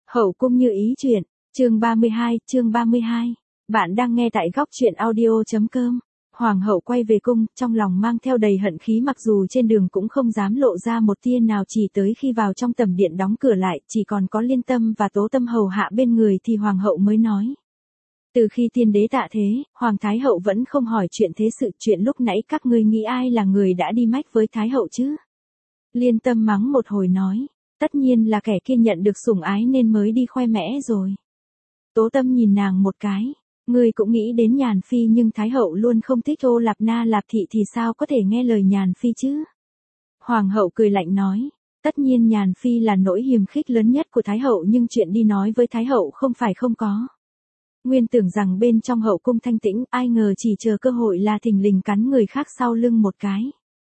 Hậu cung như ý chuyện, chương 32. Bạn đang nghe tại góc truyện audio.com. Hoàng hậu quay về cung, trong lòng mang theo đầy hận khí, mặc dù trên đường cũng không dám lộ ra một tia nào, chỉ tới khi vào trong tẩm điện đóng cửa lại, chỉ còn có Liên Tâm và Tố Tâm hầu hạ bên người thì hoàng hậu mới nói. Từ khi tiên đế tạ thế, hoàng thái hậu vẫn không hỏi chuyện thế sự, chuyện lúc nãy các ngươi nghĩ ai là người đã đi mách với thái hậu chứ? Liên Tâm mắng một hồi nói. Tất nhiên là kẻ kia nhận được sủng ái nên mới đi khoe mẽ rồi. Tố Tâm nhìn nàng một cái. Ngươi cũng nghĩ đến Nhàn Phi, nhưng Thái hậu luôn không thích Ô Lạp Na Lạp Thị thì sao có thể nghe lời Nhàn Phi chứ? Hoàng hậu cười lạnh nói. Tất nhiên Nhàn Phi là nỗi hiềm khích lớn nhất của Thái hậu, nhưng chuyện đi nói với Thái hậu không phải không có. Nguyên tưởng rằng bên trong hậu cung thanh tĩnh, ai ngờ chỉ chờ cơ hội là thình lình cắn người khác sau lưng một cái.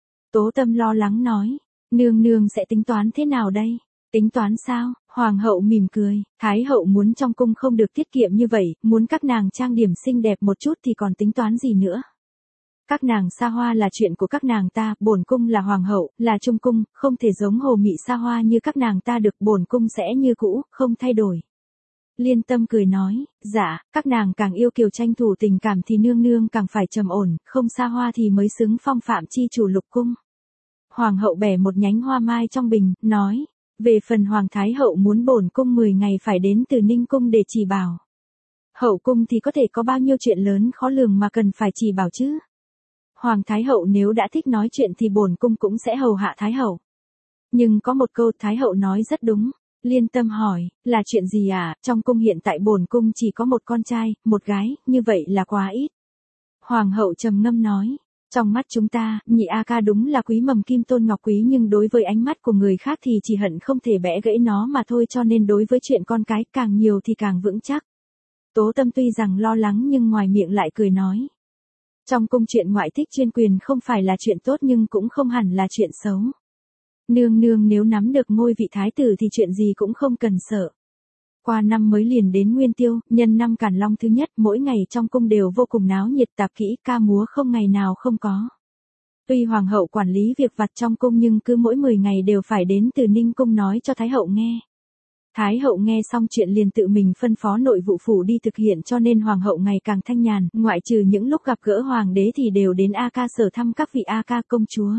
Tố Tâm lo lắng nói. Nương nương sẽ tính toán thế nào đây? Tính toán sao? Hoàng hậu mỉm cười. Thái hậu muốn trong cung không được tiết kiệm như vậy, muốn các nàng trang điểm xinh đẹp một chút thì còn tính toán gì nữa? Các nàng xa hoa là chuyện của các nàng ta, bổn cung là hoàng hậu, là trung cung, không thể giống hồ mị xa hoa như các nàng ta được, bổn cung sẽ như cũ, không thay đổi. Liên Tâm cười nói, dạ, các nàng càng yêu kiều tranh thủ tình cảm thì nương nương càng phải trầm ổn, không xa hoa thì mới xứng phong phạm chi chủ lục cung. Hoàng hậu bẻ một nhánh hoa mai trong bình, nói, về phần hoàng thái hậu muốn bổn cung 10 ngày phải đến từ Ninh cung để chỉ bảo. Hậu cung thì có thể có bao nhiêu chuyện lớn khó lường mà cần phải chỉ bảo chứ. Hoàng thái hậu nếu đã thích nói chuyện thì bổn cung cũng sẽ hầu hạ thái hậu. Nhưng có một câu thái hậu nói rất đúng. Liên Tâm hỏi, là chuyện gì à? Trong cung hiện tại bổn cung chỉ có một con trai, một gái, như vậy là quá ít. Hoàng hậu trầm ngâm nói. Trong mắt chúng ta, nhị A Ca đúng là quý mầm kim tôn ngọc quý, nhưng đối với ánh mắt của người khác thì chỉ hận không thể bẻ gãy nó mà thôi, cho nên đối với chuyện con cái càng nhiều thì càng vững chắc. Tố Tâm tuy rằng lo lắng nhưng ngoài miệng lại cười nói. Trong cung chuyện ngoại thích chuyên quyền không phải là chuyện tốt nhưng cũng không hẳn là chuyện xấu. Nương nương nếu nắm được ngôi vị thái tử thì chuyện gì cũng không cần sợ. Qua năm mới liền đến Nguyên Tiêu, nhân năm Càn Long thứ nhất, mỗi ngày trong cung đều vô cùng náo nhiệt, tạp kỹ, ca múa không ngày nào không có. Tuy hoàng hậu quản lý việc vặt trong cung nhưng cứ mỗi 10 ngày đều phải đến từ Ninh cung nói cho thái hậu nghe. Thái hậu nghe xong chuyện liền tự mình phân phó nội vụ phủ đi thực hiện, cho nên hoàng hậu ngày càng thanh nhàn, ngoại trừ những lúc gặp gỡ hoàng đế thì đều đến A Ca sở thăm các vị A Ca công chúa.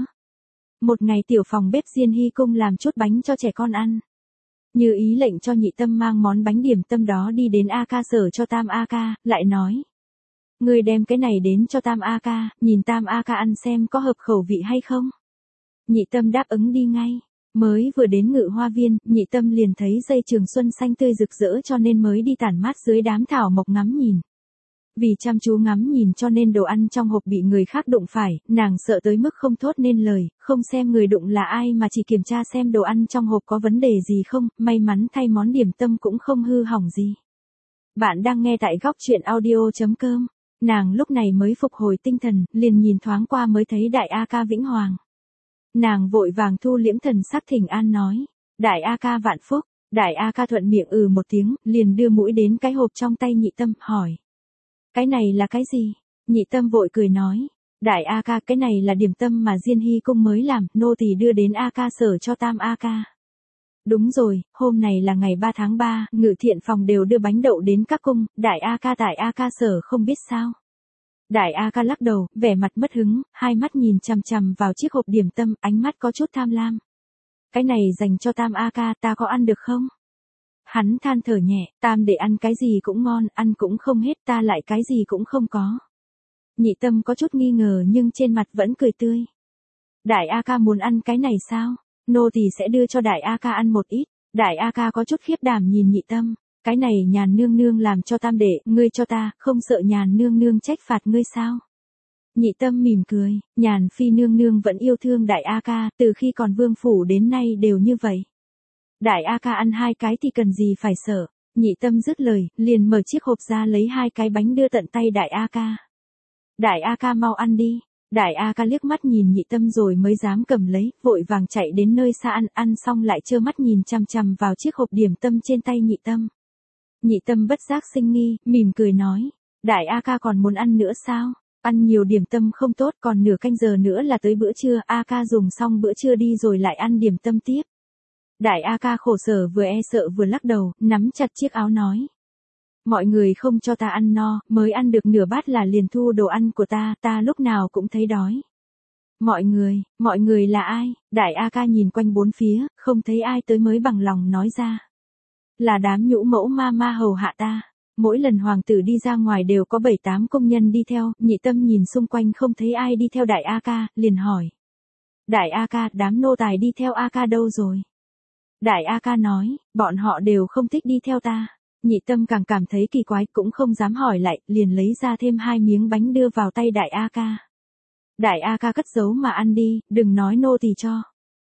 Một ngày tiểu phòng bếp Diên Hy cung làm chút bánh cho trẻ con ăn. Như ý lệnh cho Nhị Tâm mang món bánh điểm tâm đó đi đến A Ca sở cho Tam A Ca, lại nói. Người đem cái này đến cho Tam A Ca, nhìn Tam A Ca ăn xem có hợp khẩu vị hay không. Nhị Tâm đáp ứng đi ngay. Mới vừa đến Ngự Hoa Viên, Nhị Tâm liền thấy dây trường xuân xanh tươi rực rỡ cho nên mới đi tản mát dưới đám thảo mộc ngắm nhìn. Vì chăm chú ngắm nhìn cho nên đồ ăn trong hộp bị người khác đụng phải, nàng sợ tới mức không thốt nên lời, không xem người đụng là ai mà chỉ kiểm tra xem đồ ăn trong hộp có vấn đề gì không, may mắn thay món điểm tâm cũng không hư hỏng gì. Bạn đang nghe tại góc truyện audio.com. Nàng lúc này mới phục hồi tinh thần, liền nhìn thoáng qua mới thấy Đại A Ca Vĩnh Hoàng. Nàng vội vàng thu liễm thần sắc thỉnh an nói, Đại A Ca vạn phúc. Đại A Ca thuận miệng một tiếng, liền đưa mũi đến cái hộp trong tay Nhị Tâm, hỏi. Cái này là cái gì? Nhị Tâm vội cười nói. Đại A Ca, cái này là điểm tâm mà Diên Hy cung mới làm, nô tỳ đưa đến A Ca sở cho Tam A Ca. Đúng rồi, hôm này là ngày 3 tháng 3, Ngự Thiện phòng đều đưa bánh đậu đến các cung, Đại A Ca tại A Ca sở không biết sao. Đại A Ca lắc đầu, vẻ mặt mất hứng, hai mắt nhìn chằm chằm vào chiếc hộp điểm tâm, ánh mắt có chút tham lam. Cái này dành cho Tam A Ca, ta có ăn được không? Hắn than thở nhẹ, Tam để ăn cái gì cũng ngon, ăn cũng không hết, ta lại cái gì cũng không có. Nhị Tâm có chút nghi ngờ nhưng trên mặt vẫn cười tươi. Đại A Ca muốn ăn cái này sao? Nô tỳ sẽ đưa cho Đại A Ca ăn một ít. Đại A Ca có chút khiếp đảm nhìn Nhị Tâm. Cái này Nhàn nương nương làm cho Tam đệ, ngươi cho ta, không sợ Nhàn nương nương trách phạt ngươi sao? Nhị Tâm mỉm cười, Nhàn Phi nương nương vẫn yêu thương Đại A Ca, từ khi còn vương phủ đến nay đều như vậy. Đại A Ca ăn 2 cái thì cần gì phải sợ. Nhị Tâm dứt lời, liền mở chiếc hộp ra lấy 2 cái bánh đưa tận tay Đại A Ca. Đại A Ca mau ăn đi. Đại A Ca liếc mắt nhìn Nhị Tâm rồi mới dám cầm lấy, vội vàng chạy đến nơi xa ăn xong lại trơ mắt nhìn chằm chằm vào chiếc hộp điểm tâm trên tay Nhị Tâm. Nhị Tâm bất giác sinh nghi, mỉm cười nói. Đại A Ca còn muốn ăn nữa sao? Ăn nhiều điểm tâm không tốt, còn nửa canh giờ nữa là tới bữa trưa, A Ca dùng xong bữa trưa đi rồi lại ăn điểm tâm tiếp. Đại A Ca khổ sở vừa e sợ vừa lắc đầu, nắm chặt chiếc áo nói. Mọi người không cho ta ăn no, mới ăn được nửa bát là liền thu đồ ăn của ta lúc nào cũng thấy đói. Mọi người là ai? Đại A Ca nhìn quanh bốn phía, không thấy ai tới mới bằng lòng nói ra. Là đám nhũ mẫu ma ma hầu hạ ta. Mỗi lần hoàng tử đi ra ngoài đều có 7-8 công nhân đi theo, Nhị Tâm nhìn xung quanh không thấy ai đi theo Đại A Ca, liền hỏi. Đại A Ca, đám nô tài đi theo A Ca đâu rồi? Đại A Ca nói, bọn họ đều không thích đi theo ta. Nhị Tâm càng cảm thấy kỳ quái cũng không dám hỏi lại, liền lấy ra thêm 2 miếng bánh đưa vào tay Đại A Ca. Đại A Ca cất giấu mà ăn đi, đừng nói nô tỳ cho.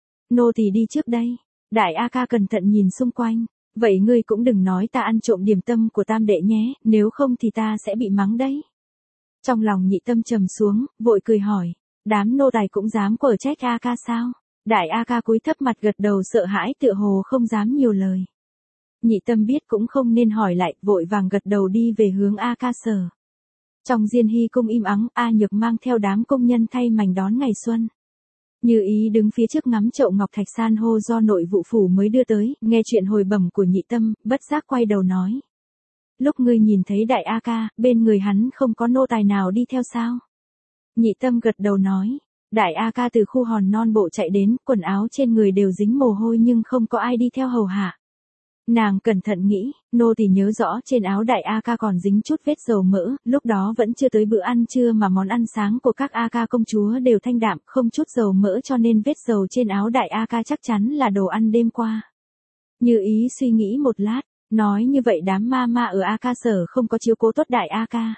Nô tỳ đi trước đây. Đại A Ca cẩn thận nhìn xung quanh. Vậy ngươi cũng đừng nói ta ăn trộm điểm tâm của tam đệ nhé, nếu không thì ta sẽ bị mắng đấy. Trong lòng Nhị Tâm trầm xuống, vội cười hỏi. Đám nô tài cũng dám quở trách A Ca sao? Đại A Ca cúi thấp mặt gật đầu sợ hãi tựa hồ không dám nhiều lời. Nhị Tâm biết cũng không nên hỏi lại, vội vàng gật đầu đi về hướng A Ca sở. Trong Diên Hy cung im ắng, A Nhược mang theo đám công nhân thay mảnh đón ngày xuân. Như Ý đứng phía trước ngắm chậu ngọc thạch san hô do nội vụ phủ mới đưa tới, nghe chuyện hồi bẩm của Nhị Tâm, bất giác quay đầu nói. Lúc ngươi nhìn thấy Đại A Ca, bên người hắn không có nô tài nào đi theo sao? Nhị Tâm gật đầu nói. Đại A Ca từ khu hòn non bộ chạy đến, quần áo trên người đều dính mồ hôi nhưng không có ai đi theo hầu hạ. Nàng cẩn thận nghĩ, nô tỳ nhớ rõ trên áo Đại A Ca còn dính chút vết dầu mỡ, lúc đó vẫn chưa tới bữa ăn trưa mà món ăn sáng của các A Ca công chúa đều thanh đạm, không chút dầu mỡ cho nên vết dầu trên áo Đại A Ca chắc chắn là đồ ăn đêm qua. Như Ý suy nghĩ một lát, nói như vậy đám ma ma ở A Ca sở không có chiếu cố tốt Đại A Ca.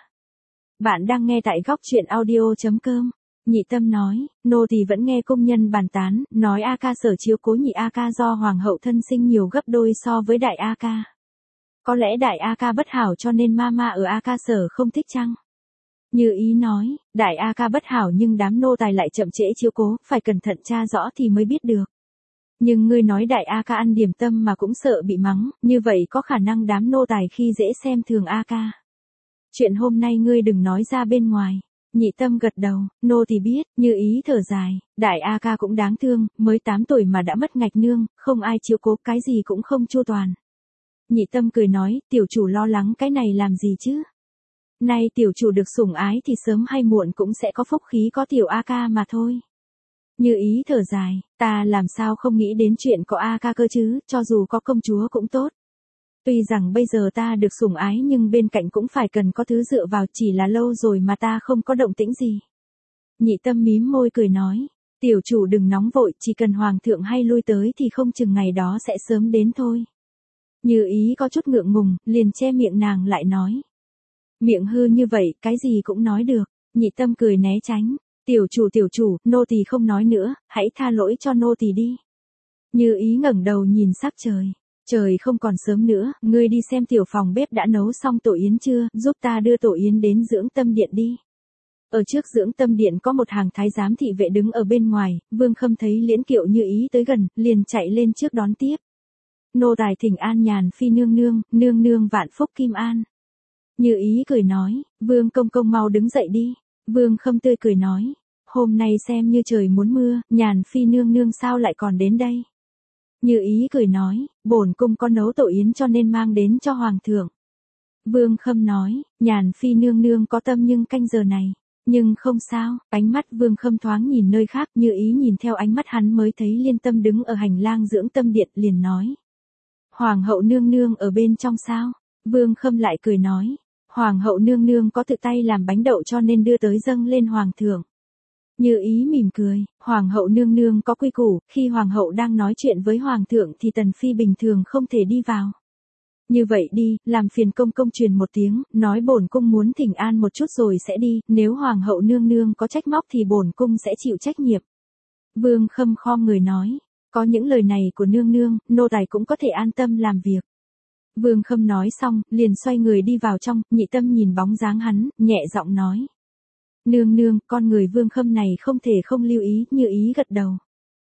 Bạn đang nghe tại góc truyện audio.com. Nhị Tâm nói, nô tỳ vẫn nghe công nhân bàn tán, nói A Ca sở chiếu cố nhị A Ca do hoàng hậu thân sinh nhiều gấp đôi so với Đại A Ca. Có lẽ Đại A Ca bất hảo cho nên ma ma ở A Ca sở không thích chăng? Như Ý nói, Đại A Ca bất hảo nhưng đám nô tài lại chậm trễ chiếu cố, phải cẩn thận tra rõ thì mới biết được. Nhưng ngươi nói Đại A Ca ăn điểm tâm mà cũng sợ bị mắng, như vậy có khả năng đám nô tài khi dễ xem thường A Ca. Chuyện hôm nay ngươi đừng nói ra bên ngoài. Nhị Tâm gật đầu, nô thì biết, Như Ý thở dài, Đại A Ca cũng đáng thương, mới 8 tuổi mà đã mất ngạch nương, không ai chiếu cố, cái gì cũng không chu toàn. Nhị Tâm cười nói, tiểu chủ lo lắng cái này làm gì chứ? Nay tiểu chủ được sủng ái thì sớm hay muộn cũng sẽ có phúc khí có tiểu A Ca mà thôi. Như Ý thở dài, ta làm sao không nghĩ đến chuyện có A Ca cơ chứ, cho dù có công chúa cũng tốt. Tuy rằng bây giờ ta được sủng ái nhưng bên cạnh cũng phải cần có thứ dựa vào, chỉ là lâu rồi mà ta không có động tĩnh gì. Nhị Tâm mím môi cười nói, tiểu chủ đừng nóng vội, chỉ cần hoàng thượng hay lui tới thì không chừng ngày đó sẽ sớm đến thôi. Như Ý có chút ngượng ngùng, liền che miệng nàng lại nói. Miệng hư như vậy, cái gì cũng nói được. Nhị Tâm cười né tránh, tiểu chủ, nô tỳ không nói nữa, hãy tha lỗi cho nô tỳ đi. Như Ý ngẩng đầu nhìn sắc trời. Trời không còn sớm nữa, ngươi đi xem tiểu phòng bếp đã nấu xong tổ yến chưa, giúp ta đưa tổ yến đến dưỡng tâm điện đi. Ở trước dưỡng tâm điện có một hàng thái giám thị vệ đứng ở bên ngoài, Vương Khâm thấy Liễn Kiệu Như Ý tới gần, liền chạy lên trước đón tiếp. Nô tài thỉnh an Nhàn phi nương nương vạn phúc kim an. Như Ý cười nói, Vương công công mau đứng dậy đi. Vương Khâm tươi cười nói, hôm nay xem như trời muốn mưa, Nhàn phi nương sao lại còn đến đây? Như Ý cười nói, bổn cung có nấu tổ yến cho nên mang đến cho hoàng thượng. Vương Khâm nói, Nhàn phi nương có tâm nhưng canh giờ này. Nhưng không sao, ánh mắt Vương Khâm thoáng nhìn nơi khác, Như Ý nhìn theo ánh mắt hắn mới thấy Liên Tâm đứng ở hành lang dưỡng tâm điện, liền nói. Hoàng hậu nương ở bên trong sao? Vương Khâm lại cười nói, hoàng hậu nương có tự tay làm bánh đậu cho nên đưa tới dâng lên hoàng thượng. Như Ý mỉm cười, hoàng hậu nương có quy củ, khi hoàng hậu đang nói chuyện với hoàng thượng thì tần phi bình thường không thể đi vào. Như vậy đi, làm phiền công công truyền một tiếng, nói bổn cung muốn thỉnh an một chút rồi sẽ đi, nếu hoàng hậu nương có trách móc thì bổn cung sẽ chịu trách nhiệm. Vương Khâm khom người nói, có những lời này của nương, nô tài cũng có thể an tâm làm việc. Vương Khâm nói xong, liền xoay người đi vào trong, Nhị Tâm nhìn bóng dáng hắn, nhẹ giọng nói. Nương, con người Vương Khâm này không thể không lưu ý, Như Ý gật đầu.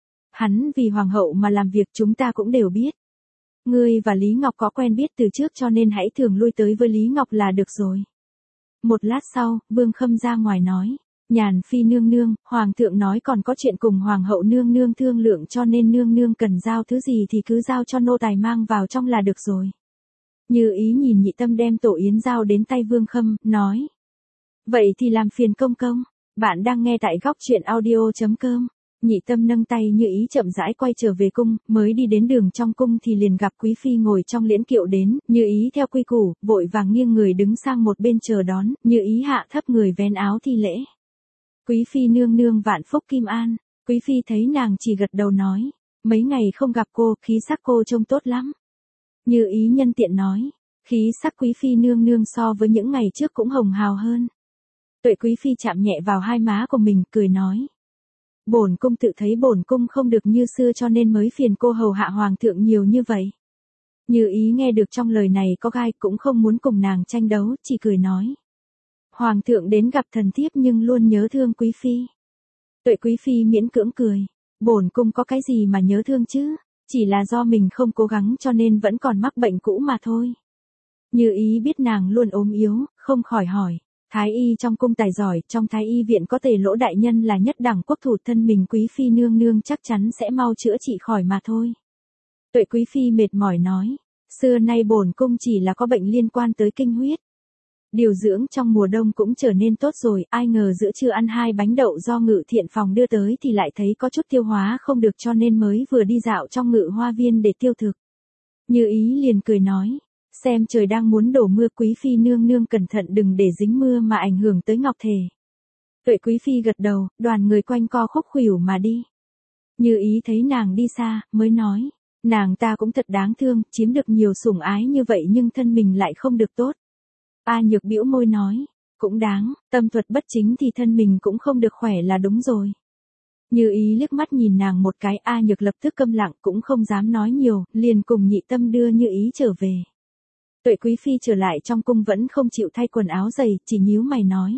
Hắn vì hoàng hậu mà làm việc chúng ta cũng đều biết. Ngươi và Lý Ngọc có quen biết từ trước cho nên hãy thường lui tới với Lý Ngọc là được rồi. Một lát sau, Vương Khâm ra ngoài nói. Nhàn Phi nương nương, hoàng thượng nói còn có chuyện cùng hoàng hậu nương nương thương lượng cho nên nương nương cần giao thứ gì thì cứ giao cho nô tài mang vào trong là được rồi. Như Ý nhìn Nhị Tâm đem tổ yến giao đến tay Vương Khâm, nói. Vậy thì làm phiền công công. Bạn đang nghe tại góc truyện audio.com. Nhị Tâm nâng tay Như Ý chậm rãi quay trở về cung, mới đi đến đường trong cung thì liền gặp Quý Phi ngồi trong liễn kiệu đến, Như Ý theo quy củ, vội vàng nghiêng người đứng sang một bên chờ đón, Như Ý hạ thấp người vén áo thi lễ. Quý Phi nương nương vạn phúc kim an. Quý Phi thấy nàng chỉ gật đầu nói, mấy ngày không gặp cô, khí sắc cô trông tốt lắm. Như Ý nhân tiện nói, khí sắc Quý Phi nương nương so với những ngày trước cũng hồng hào hơn. Tuệ Quý Phi chạm nhẹ vào hai má của mình, cười nói. Bổn cung tự thấy bổn cung không được như xưa cho nên mới phiền cô hầu hạ hoàng thượng nhiều như vậy. Như Ý nghe được trong lời này có gai cũng không muốn cùng nàng tranh đấu, chỉ cười nói. Hoàng thượng đến gặp thần thiếp nhưng luôn nhớ thương Quý Phi. Tuệ Quý Phi miễn cưỡng cười. Bổn cung có cái gì mà nhớ thương chứ, chỉ là do mình không cố gắng cho nên vẫn còn mắc bệnh cũ mà thôi. Như Ý biết nàng luôn ốm yếu, không khỏi hỏi. Thái y trong cung tài giỏi, trong Thái y viện có Tề Lỗ đại nhân là nhất đẳng quốc thủ, thân mình Quý Phi nương nương chắc chắn sẽ mau chữa trị khỏi mà thôi. Tuệ Quý Phi mệt mỏi nói, xưa nay bổn cung chỉ là có bệnh liên quan tới kinh huyết. Điều dưỡng trong mùa đông cũng trở nên tốt rồi, ai ngờ giữa trưa ăn 2 bánh đậu do Ngự Thiện phòng đưa tới thì lại thấy có chút tiêu hóa không được cho nên mới vừa đi dạo trong Ngự Hoa viên để tiêu thực. Như Ý liền cười nói. Xem trời đang muốn đổ mưa, Quý Phi nương nương cẩn thận đừng để dính mưa mà ảnh hưởng tới ngọc thể. Tuệ Quý Phi gật đầu, đoàn người quanh co khúc khuỷu mà đi. Như Ý thấy nàng đi xa, mới nói, nàng ta cũng thật đáng thương, chiếm được nhiều sủng ái như vậy nhưng thân mình lại không được tốt. A Nhược bĩu môi nói, cũng đáng, tâm thuật bất chính thì thân mình cũng không được khỏe là đúng rồi. Như Ý liếc mắt nhìn nàng một cái, A Nhược lập tức câm lặng cũng không dám nói nhiều, liền cùng Nhị Tâm đưa Như Ý trở về. Tuệ Quý Phi trở lại trong cung vẫn không chịu thay quần áo dày, chỉ nhíu mày nói.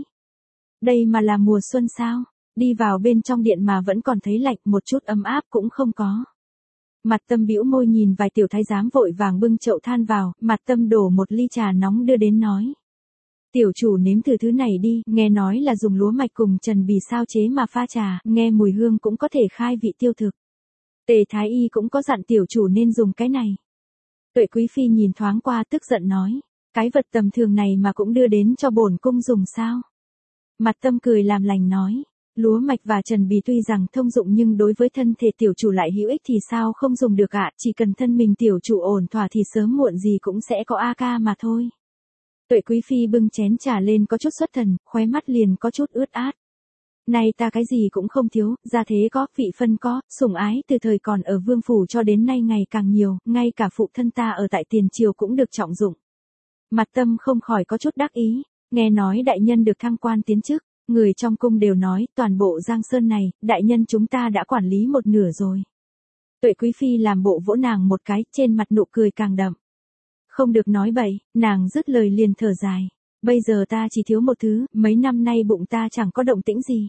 Đây mà là mùa xuân sao, đi vào bên trong điện mà vẫn còn thấy lạnh, một chút ấm áp cũng không có. Mặt Tâm bĩu môi nhìn vài tiểu thái giám vội vàng bưng chậu than vào, Mặt Tâm đổ một ly trà nóng đưa đến nói. Tiểu chủ nếm thử thứ này đi, nghe nói là dùng lúa mạch cùng trần bì sao chế mà pha trà, nghe mùi hương cũng có thể khai vị tiêu thực. Tề Thái Y cũng có dặn tiểu chủ nên dùng cái này. Tuệ Quý Phi nhìn thoáng qua tức giận nói, cái vật tầm thường này mà cũng đưa đến cho bổn cung dùng sao? Mặt Tâm cười làm lành nói, lúa mạch và trần bì tuy rằng thông dụng nhưng đối với thân thể tiểu chủ lại hữu ích thì sao không dùng được ạ, chỉ cần thân mình tiểu chủ ổn thỏa thì sớm muộn gì cũng sẽ có a ca mà thôi. Tuệ Quý Phi bưng chén trà lên có chút xuất thần, khóe mắt liền có chút ướt át. Này ta cái gì cũng không thiếu, gia thế có, vị phân có, sủng ái từ thời còn ở vương phủ cho đến nay ngày càng nhiều, ngay cả phụ thân ta ở tại tiền triều cũng được trọng dụng. Mặt Tâm không khỏi có chút đắc ý, nghe nói đại nhân được thăng quan tiến chức, người trong cung đều nói, toàn bộ Giang Sơn này, đại nhân chúng ta đã quản lý một nửa rồi. Tuệ Quý Phi làm bộ vỗ nàng một cái, trên mặt nụ cười càng đậm. Không được nói bậy, nàng dứt lời liền thở dài. Bây giờ ta chỉ thiếu một thứ, mấy năm nay bụng ta chẳng có động tĩnh gì.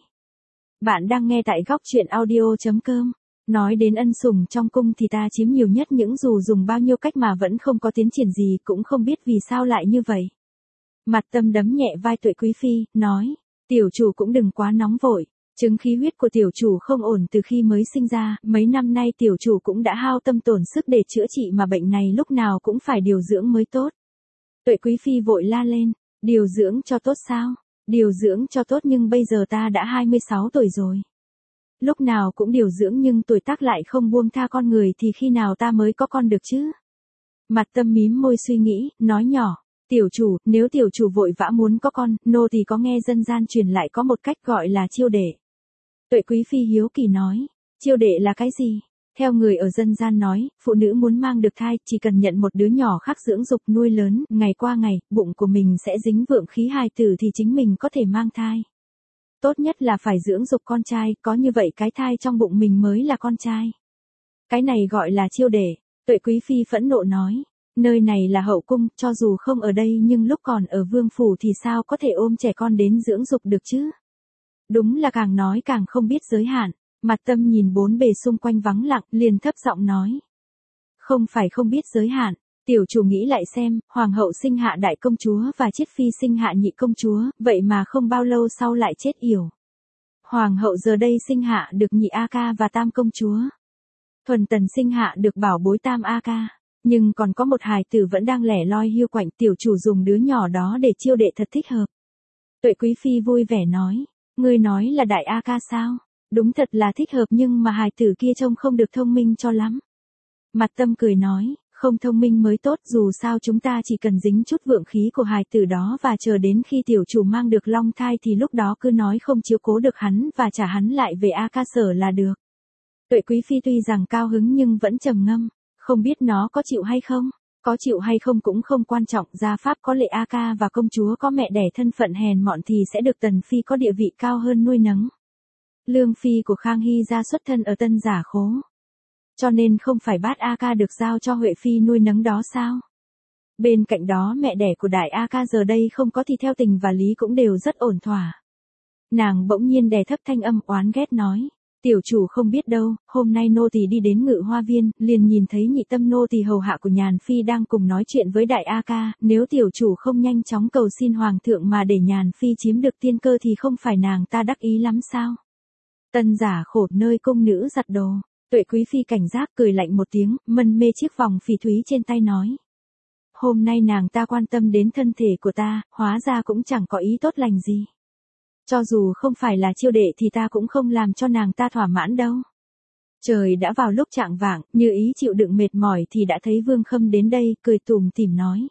Bạn đang nghe tại góc truyện audio.com. Nói đến ân sủng trong cung thì ta chiếm nhiều nhất, những dù dùng bao nhiêu cách mà vẫn không có tiến triển gì, cũng không biết vì sao lại như vậy. Mặt Tâm đấm nhẹ vai Tuệ Quý Phi, nói, tiểu chủ cũng đừng quá nóng vội, chứng khí huyết của tiểu chủ không ổn từ khi mới sinh ra, mấy năm nay tiểu chủ cũng đã hao tâm tổn sức để chữa trị mà bệnh này lúc nào cũng phải điều dưỡng mới tốt. Tuệ Quý Phi vội la lên, điều dưỡng cho tốt sao? Điều dưỡng cho tốt nhưng bây giờ ta đã 26 tuổi rồi. Lúc nào cũng điều dưỡng nhưng tuổi tác lại không buông tha con người thì khi nào ta mới có con được chứ? Mặt Tâm mím môi suy nghĩ, nói nhỏ, tiểu chủ, nếu tiểu chủ vội vã muốn có con, nô thì có nghe dân gian truyền lại có một cách gọi là chiêu đệ. Tuệ Quý Phi hiếu kỳ nói, chiêu đệ là cái gì? Theo người ở dân gian nói, phụ nữ muốn mang được thai, chỉ cần nhận một đứa nhỏ khác dưỡng dục nuôi lớn, ngày qua ngày, bụng của mình sẽ dính vượng khí hài tử thì chính mình có thể mang thai. Tốt nhất là phải dưỡng dục con trai, có như vậy cái thai trong bụng mình mới là con trai. Cái này gọi là chiêu đệ. Tuệ Quý Phi phẫn nộ nói, nơi này là hậu cung, cho dù không ở đây nhưng lúc còn ở vương phủ thì sao có thể ôm trẻ con đến dưỡng dục được chứ? Đúng là càng nói càng không biết giới hạn. Mặt Tâm nhìn bốn bề xung quanh vắng lặng, liền thấp giọng nói. Không phải không biết giới hạn, tiểu chủ nghĩ lại xem, hoàng hậu sinh hạ đại công chúa và chiết phi sinh hạ nhị công chúa, vậy mà không bao lâu sau lại chết yểu. Hoàng hậu giờ đây sinh hạ được nhị A ca và tam công chúa. Thuần tần sinh hạ được bảo bối tam A ca. Nhưng còn có một hài tử vẫn đang lẻ loi hiu quạnh, tiểu chủ dùng đứa nhỏ đó để chiêu đệ thật thích hợp. Tuệ quý phi vui vẻ nói. Ngươi nói là đại A ca sao? Đúng thật là thích hợp nhưng mà hài tử kia trông không được thông minh cho lắm. Mặt Tâm cười nói, không thông minh mới tốt, dù sao chúng ta chỉ cần dính chút vượng khí của hài tử đó và chờ đến khi tiểu chủ mang được long thai thì lúc đó cứ nói không chiếu cố được hắn và trả hắn lại về A ca sở là được. Tuệ quý phi tuy rằng cao hứng nhưng vẫn trầm ngâm, không biết nó có chịu hay không. Có chịu hay không cũng không quan trọng, gia pháp có lệ A ca và công chúa có mẹ đẻ thân phận hèn mọn thì sẽ được tần phi có địa vị cao hơn nuôi nấng. Lương phi của Khang Hy gia xuất thân ở Tân Giả Khố. Cho nên không phải bát A ca được giao cho Huệ phi nuôi nấng đó sao? Bên cạnh đó mẹ đẻ của đại A ca giờ đây không có thì theo tình và lý cũng đều rất ổn thỏa. Nàng bỗng nhiên đè thấp thanh âm oán ghét nói. Tiểu chủ không biết đâu, hôm nay nô tỳ đi đến Ngự Hoa Viên, liền nhìn thấy nhị tâm nô tỳ hầu hạ của Nhàn Phi đang cùng nói chuyện với đại A ca, nếu tiểu chủ không nhanh chóng cầu xin hoàng thượng mà để Nhàn Phi chiếm được tiên cơ thì không phải nàng ta đắc ý lắm sao? Tân Giả Khổ nơi cung nữ giặt đồ, Tuệ quý phi cảnh giác cười lạnh một tiếng, mân mê chiếc vòng phỉ thúy trên tay nói. Hôm nay nàng ta quan tâm đến thân thể của ta, hóa ra cũng chẳng có ý tốt lành gì. Cho dù không phải là chiêu đệ thì ta cũng không làm cho nàng ta thỏa mãn đâu. Trời đã vào lúc chạng vạng, Như Ý chịu đựng mệt mỏi thì đã thấy Vương Khâm đến đây, cười tủm tỉm nói.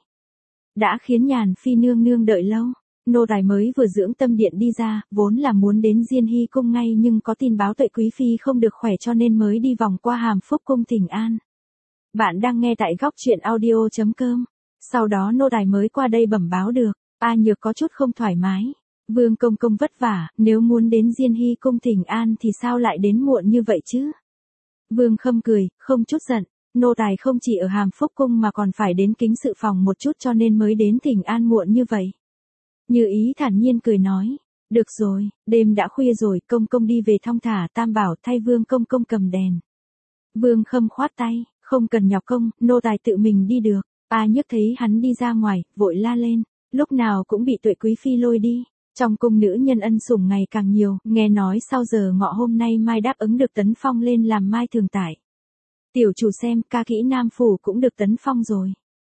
Đã khiến Nhàn Phi nương nương đợi lâu, nô tài mới vừa dưỡng tâm điện đi ra, vốn là muốn đến Diên Hy cung ngay nhưng có tin báo Tuệ quý phi không được khỏe cho nên mới đi vòng qua Hàm Phúc cung thỉnh an. Bạn đang nghe tại góc truyện audio.com. Sau đó nô tài mới qua đây bẩm báo được, A Nhược có chút không thoải mái. Vương công công vất vả, nếu muốn đến Diên Hy cung thỉnh an thì sao lại đến muộn như vậy chứ? Vương Khâm cười, không chút giận, nô tài không chỉ ở Hàm Phúc cung mà còn phải đến Kính Sự phòng một chút cho nên mới đến thỉnh an muộn như vậy. Như Ý thản nhiên cười nói, được rồi, đêm đã khuya rồi, công công đi về thong thả, Tam Bảo thay Vương công công cầm đèn. Vương Khâm khoát tay, không cần nhọc công, nô tài tự mình đi được. A Nhược thấy hắn đi ra ngoài, vội la lên, lúc nào cũng bị Tuệ quý phi lôi đi. Trong cung nữ nhân ân sủng ngày càng nhiều, nghe nói sau giờ ngọ hôm nay mai đáp ứng được tấn phong lên làm mai thường tại. Tiểu chủ xem, ca kỹ nam phủ cũng được tấn phong rồi.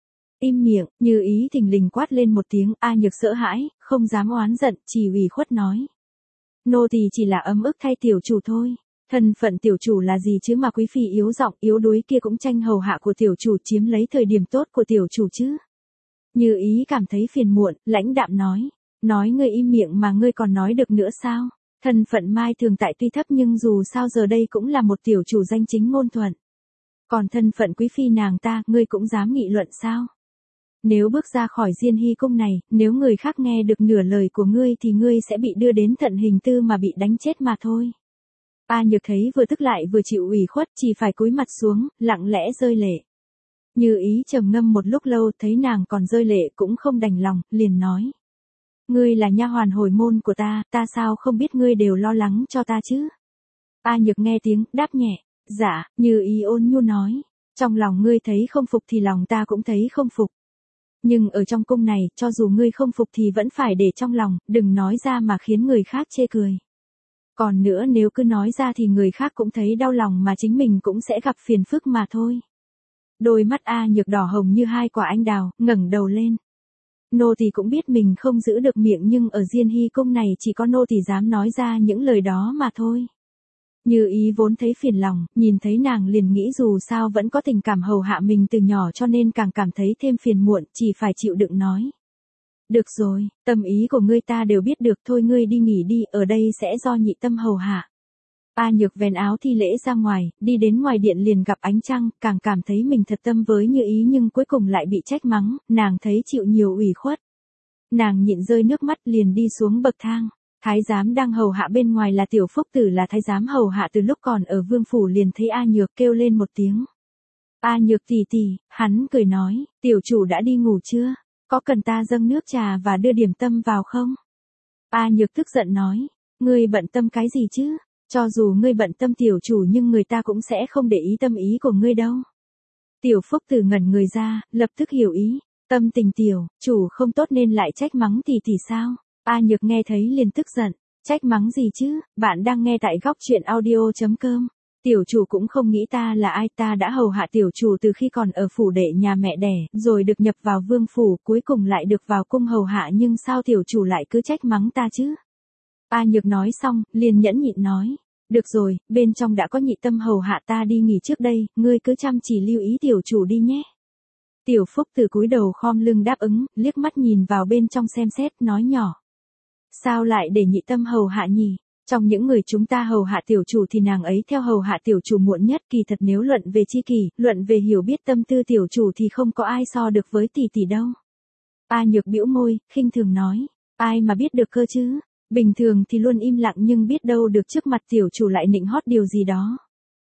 Im miệng, Như Ý thình lình quát lên một tiếng, A Nhược sợ hãi, không dám oán giận, chỉ ủy khuất nói. Nô thì chỉ là ấm ức thay tiểu chủ thôi. Thân phận tiểu chủ là gì chứ mà quý phi yếu giọng yếu đuối kia cũng tranh hầu hạ của tiểu chủ chiếm lấy thời điểm tốt của tiểu chủ chứ. Như Ý cảm thấy phiền muộn, lãnh đạm nói. Nói ngươi im miệng mà ngươi còn nói được nữa sao? Thân phận mai thường tại tuy thấp nhưng dù sao giờ đây cũng là một tiểu chủ danh chính ngôn thuận. Còn thân phận quý phi nàng ta, ngươi cũng dám nghị luận sao? Nếu bước ra khỏi Diên Hy cung này, nếu người khác nghe được nửa lời của ngươi thì ngươi sẽ bị đưa đến thận hình tư mà bị đánh chết mà thôi. A Nhược thấy vừa tức lại vừa chịu ủy khuất, chỉ phải cúi mặt xuống, lặng lẽ rơi lệ. Như Ý trầm ngâm một lúc lâu, thấy nàng còn rơi lệ cũng không đành lòng, liền nói. Ngươi là nha hoàn hồi môn của ta sao không biết ngươi đều lo lắng cho ta chứ? A Nhược nghe tiếng, đáp nhẹ, dạ, Như Ý ôn nhu nói, trong lòng ngươi thấy không phục thì lòng ta cũng thấy không phục. Nhưng ở trong cung này, cho dù ngươi không phục thì vẫn phải để trong lòng, đừng nói ra mà khiến người khác chê cười. Còn nữa nếu cứ nói ra thì người khác cũng thấy đau lòng mà chính mình cũng sẽ gặp phiền phức mà thôi. Đôi mắt A Nhược đỏ hồng như hai quả anh đào, ngẩng đầu lên. Nô tỳ cũng biết mình không giữ được miệng nhưng ở Diên Hy cung này chỉ có nô tỳ dám nói ra những lời đó mà thôi. Như Ý vốn thấy phiền lòng, nhìn thấy nàng liền nghĩ dù sao vẫn có tình cảm hầu hạ mình từ nhỏ cho nên càng cảm thấy thêm phiền muộn, chỉ phải chịu đựng nói. Được rồi, tâm ý của ngươi ta đều biết được, thôi ngươi đi nghỉ đi, ở đây sẽ do nhị tâm hầu hạ. A Nhược vén áo thi lễ ra ngoài, đi đến ngoài điện liền gặp ánh trăng, càng cảm thấy mình thật tâm với Như Ý nhưng cuối cùng lại bị trách mắng, nàng thấy chịu nhiều ủy khuất. Nàng nhịn rơi nước mắt liền đi xuống bậc thang. Thái giám đang hầu hạ bên ngoài là Tiểu Phúc Tử, là thái giám hầu hạ từ lúc còn ở vương phủ, liền thấy A Nhược kêu lên một tiếng. A Nhược tỷ tỷ, hắn cười nói, tiểu chủ đã đi ngủ chưa? Có cần ta dâng nước trà và đưa điểm tâm vào không? A Nhược tức giận nói, ngươi bận tâm cái gì chứ? Cho dù ngươi bận tâm tiểu chủ nhưng người ta cũng sẽ không để ý tâm ý của ngươi đâu. Tiểu Phúc Tử ngẩn người ra, lập tức hiểu ý, tâm tình tiểu chủ không tốt nên lại trách mắng tỷ tỷ sao? A Nhược nghe thấy liền tức giận, Trách mắng gì chứ, bạn đang nghe tại góc chuyện audio.com. Tiểu chủ cũng không nghĩ ta là ai, ta đã hầu hạ tiểu chủ từ khi còn ở phủ đệ nhà mẹ đẻ, rồi được nhập vào vương phủ, cuối cùng lại được vào cung hầu hạ, nhưng sao tiểu chủ lại cứ trách mắng ta chứ? A Nhược nói xong, liền nhẫn nhịn nói. Được rồi, bên trong đã có Nhị Tâm hầu hạ, ta đi nghỉ trước đây, ngươi cứ chăm chỉ lưu ý tiểu chủ đi nhé. Tiểu Phúc từ cúi đầu khom lưng đáp ứng, liếc mắt nhìn vào bên trong xem xét, nói nhỏ. Sao lại để Nhị Tâm hầu hạ nhỉ? Trong những người chúng ta hầu hạ tiểu chủ thì nàng ấy theo hầu hạ tiểu chủ muộn nhất, kỳ thật nếu luận về chi kỷ, luận về hiểu biết tâm tư tiểu chủ thì không có ai so được với tỷ tỷ đâu. A Nhược bĩu môi, khinh thường nói, ai mà biết được cơ chứ? Bình thường thì luôn im lặng, nhưng biết đâu được trước mặt tiểu chủ lại nịnh hót điều gì đó.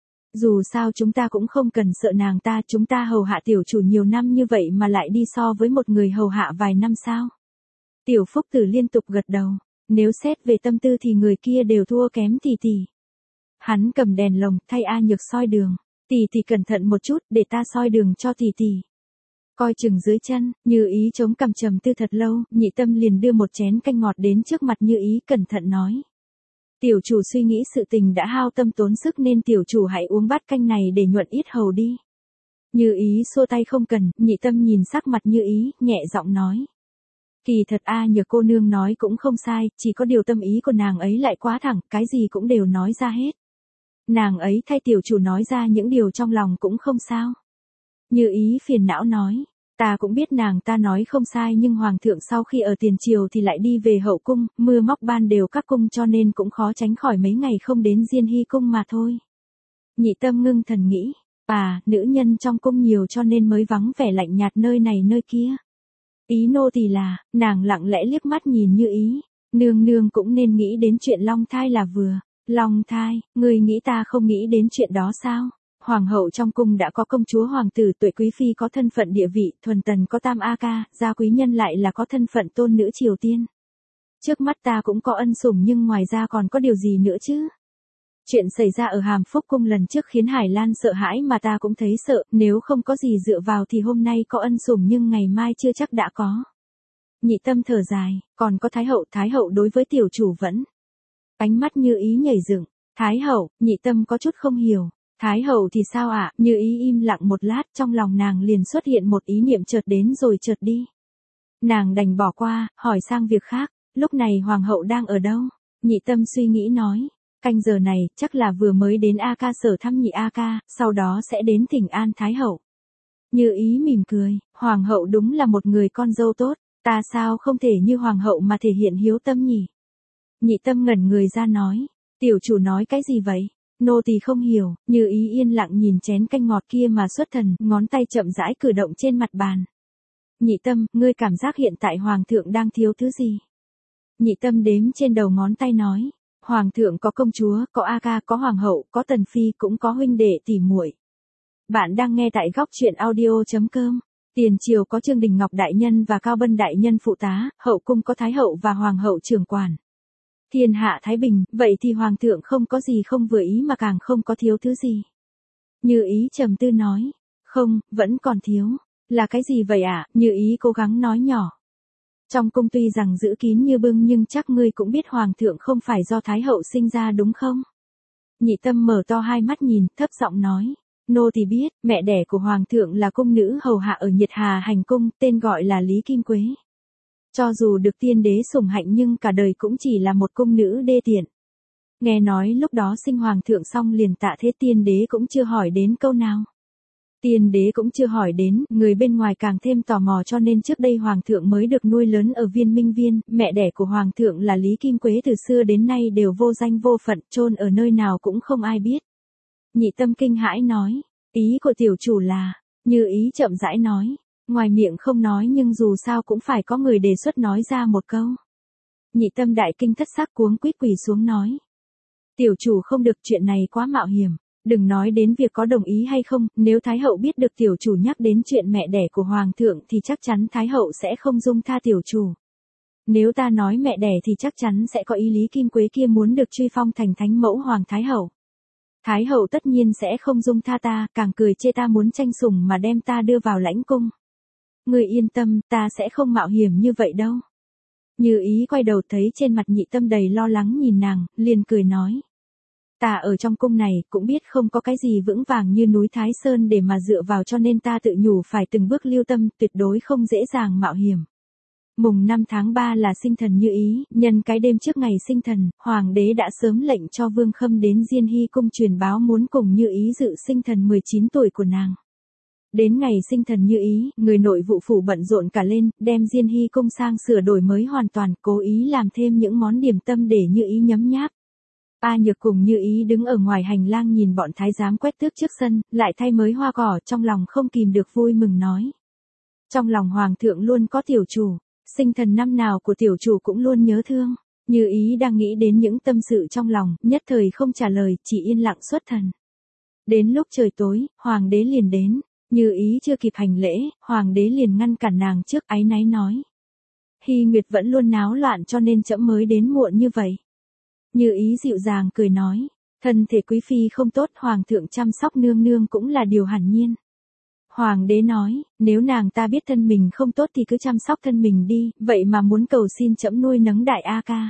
Dù sao chúng ta cũng không cần sợ nàng ta, chúng ta hầu hạ tiểu chủ nhiều năm như vậy mà lại đi so với một người hầu hạ vài năm sao? Tiểu Phúc Tử liên tục gật đầu, nếu xét về tâm tư thì người kia đều thua kém tỷ tỷ. Hắn cầm đèn lồng thay A Nhược soi đường, tỷ tỷ cẩn thận một chút, để ta soi đường cho tỷ tỷ. Coi chừng dưới chân, Như Ý chống cằm trầm tư thật lâu, Nhị Tâm liền đưa một chén canh ngọt đến trước mặt Như Ý, cẩn thận nói. Tiểu chủ suy nghĩ sự tình đã hao tâm tốn sức nên tiểu chủ hãy uống bát canh này để nhuận yết hầu đi. Như Ý xua tay không cần, Nhị Tâm nhìn sắc mặt Như Ý, nhẹ giọng nói. Kỳ thật A Nhược cô nương nói cũng không sai, chỉ có điều tâm ý của nàng ấy lại quá thẳng, cái gì cũng đều nói ra hết. Nàng ấy thay tiểu chủ nói ra những điều trong lòng cũng không sao. Như Ý phiền não nói, ta cũng biết nàng ta nói không sai, nhưng hoàng thượng sau khi ở tiền triều thì lại đi về hậu cung, mưa móc ban đều các cung, cho nên cũng khó tránh khỏi mấy ngày không đến Diên Hy cung mà thôi. Nhị Tâm ngưng thần nghĩ, nữ nhân trong cung nhiều cho nên mới vắng vẻ lạnh nhạt nơi này nơi kia. Ý nô tỳ là, nàng lặng lẽ liếc mắt nhìn Như Ý, nương nương cũng nên nghĩ đến chuyện long thai là vừa. Long thai, người nghĩ ta không nghĩ đến chuyện đó sao? Hoàng hậu trong cung đã có công chúa hoàng tử, Tuệ quý phi có thân phận địa vị, Thuần Tần có tam a ca, gia quý nhân lại là có thân phận tôn nữ Triều Tiên. Trước mắt ta cũng có ân sủng, nhưng ngoài ra còn có điều gì nữa chứ? Chuyện xảy ra ở Hàm Phúc cung lần trước khiến Hải Lan sợ hãi mà ta cũng thấy sợ, nếu không có gì dựa vào thì hôm nay có ân sủng nhưng ngày mai chưa chắc đã có. Nhị Tâm thở dài, còn có Thái hậu đối với tiểu chủ vẫn. Ánh mắt Như Ý nhảy dựng, Thái hậu, Nhị Tâm có chút không hiểu. Thái hậu thì sao ạ? Như Ý im lặng một lát, trong lòng nàng liền xuất hiện một ý niệm chợt đến rồi chợt đi. Nàng đành bỏ qua, hỏi sang việc khác, lúc này hoàng hậu đang ở đâu? Nhị Tâm suy nghĩ nói, canh giờ này chắc là vừa mới đến A ca sở thăm nhị A ca, sau đó sẽ đến thỉnh an Thái hậu. Như Ý mỉm cười, hoàng hậu đúng là một người con dâu tốt, ta sao không thể như hoàng hậu mà thể hiện hiếu tâm nhỉ? Nhị Tâm ngẩn người ra nói, tiểu chủ nói cái gì vậy? Nô tỳ không hiểu. Như Ý yên lặng nhìn chén canh ngọt kia mà xuất thần, ngón tay chậm rãi cử động trên mặt bàn. Nhị Tâm, ngươi cảm giác hiện tại hoàng thượng đang thiếu thứ gì? Nhị Tâm đếm trên đầu ngón tay nói, hoàng thượng có công chúa, có A ca, có hoàng hậu, có tần phi, cũng có huynh đệ tỷ muội. Bạn đang nghe tại góc chuyện audio.com. Tiền triều có Trương Đình Ngọc đại nhân và Cao Bân đại nhân phụ tá, hậu cung có thái hậu và hoàng hậu trưởng quản. Thiên hạ thái bình, vậy thì hoàng thượng không có gì không vừa ý mà càng không có thiếu thứ gì. Như Ý trầm tư nói, không, vẫn còn thiếu. Là cái gì vậy ạ? Như Ý cố gắng nói nhỏ. Trong cung tuy rằng giữ kín như bưng nhưng chắc ngươi cũng biết hoàng thượng không phải do thái hậu sinh ra đúng không? Nhị Tâm mở to hai mắt nhìn, thấp giọng nói, nô tỳ biết, mẹ đẻ của hoàng thượng là cung nữ hầu hạ ở Nhiệt Hà hành cung, tên gọi là Lý Kim Quế. Cho dù được tiên đế sủng hạnh nhưng cả đời cũng chỉ là một cung nữ đê tiện. Nghe nói lúc đó sinh hoàng thượng xong liền tạ thế, tiên đế cũng chưa hỏi đến câu nào. Tiên đế cũng chưa hỏi đến, người bên ngoài càng thêm tò mò, cho nên trước đây hoàng thượng mới được nuôi lớn ở Viên Minh Viên, mẹ đẻ của hoàng thượng là Lý Kim Quế từ xưa đến nay đều vô danh vô phận, chôn ở nơi nào cũng không ai biết. Nhị Tâm kinh hãi nói, ý của tiểu chủ là, Như Ý chậm rãi nói, ngoài miệng không nói nhưng dù sao cũng phải có người đề xuất nói ra một câu. Nhị Tâm đại kinh thất sắc cuống quýt quỳ xuống nói, tiểu chủ không được, chuyện này quá mạo hiểm. Đừng nói đến việc có đồng ý hay không, nếu Thái hậu biết được tiểu chủ nhắc đến chuyện mẹ đẻ của hoàng thượng thì chắc chắn Thái hậu sẽ không dung tha tiểu chủ. Nếu ta nói mẹ đẻ thì chắc chắn sẽ có ý Lý Kim Quế kia muốn được truy phong thành thánh mẫu hoàng Thái hậu. Thái hậu tất nhiên sẽ không dung tha ta, càng cười chê ta muốn tranh sủng mà đem ta đưa vào lãnh cung. Ngươi yên tâm, ta sẽ không mạo hiểm như vậy đâu. Như Ý quay đầu thấy trên mặt Nhị Tâm đầy lo lắng nhìn nàng, liền cười nói. Ta ở trong cung này cũng biết không có cái gì vững vàng như núi Thái Sơn để mà dựa vào, cho nên ta tự nhủ phải từng bước lưu tâm, tuyệt đối không dễ dàng mạo hiểm. Mùng 5 tháng 3 là sinh thần Như Ý, nhân cái đêm trước ngày sinh thần, Hoàng đế đã sớm lệnh cho Vương Khâm đến Diên Hy cung truyền báo muốn cùng Như Ý dự sinh thần 19 tuổi của nàng. Đến ngày sinh thần Như Ý, người nội vụ phủ bận rộn cả lên, đem Diên Hy cung sang sửa đổi mới hoàn toàn, cố ý làm thêm những món điểm tâm để Như Ý nhấm nháp. A Nhược cùng Như Ý đứng ở ngoài hành lang nhìn bọn thái giám quét tước trước sân, lại thay mới hoa cỏ, trong lòng không kìm được vui mừng nói. Trong lòng hoàng thượng luôn có tiểu chủ, sinh thần năm nào của tiểu chủ cũng luôn nhớ thương. Như Ý đang nghĩ đến những tâm sự trong lòng, nhất thời không trả lời, chỉ yên lặng xuất thần. Đến lúc trời tối, hoàng đế liền đến. Như Ý chưa kịp hành lễ, hoàng đế liền ngăn cản nàng trước, áy náy nói. Hy Nguyệt vẫn luôn náo loạn cho nên trẫm mới đến muộn như vậy. Như Ý dịu dàng cười nói, thân thể quý phi không tốt, hoàng thượng chăm sóc nương nương cũng là điều hẳn nhiên. Hoàng đế nói, nếu nàng ta biết thân mình không tốt thì cứ chăm sóc thân mình đi, vậy mà muốn cầu xin trẫm nuôi nấng đại A Ca.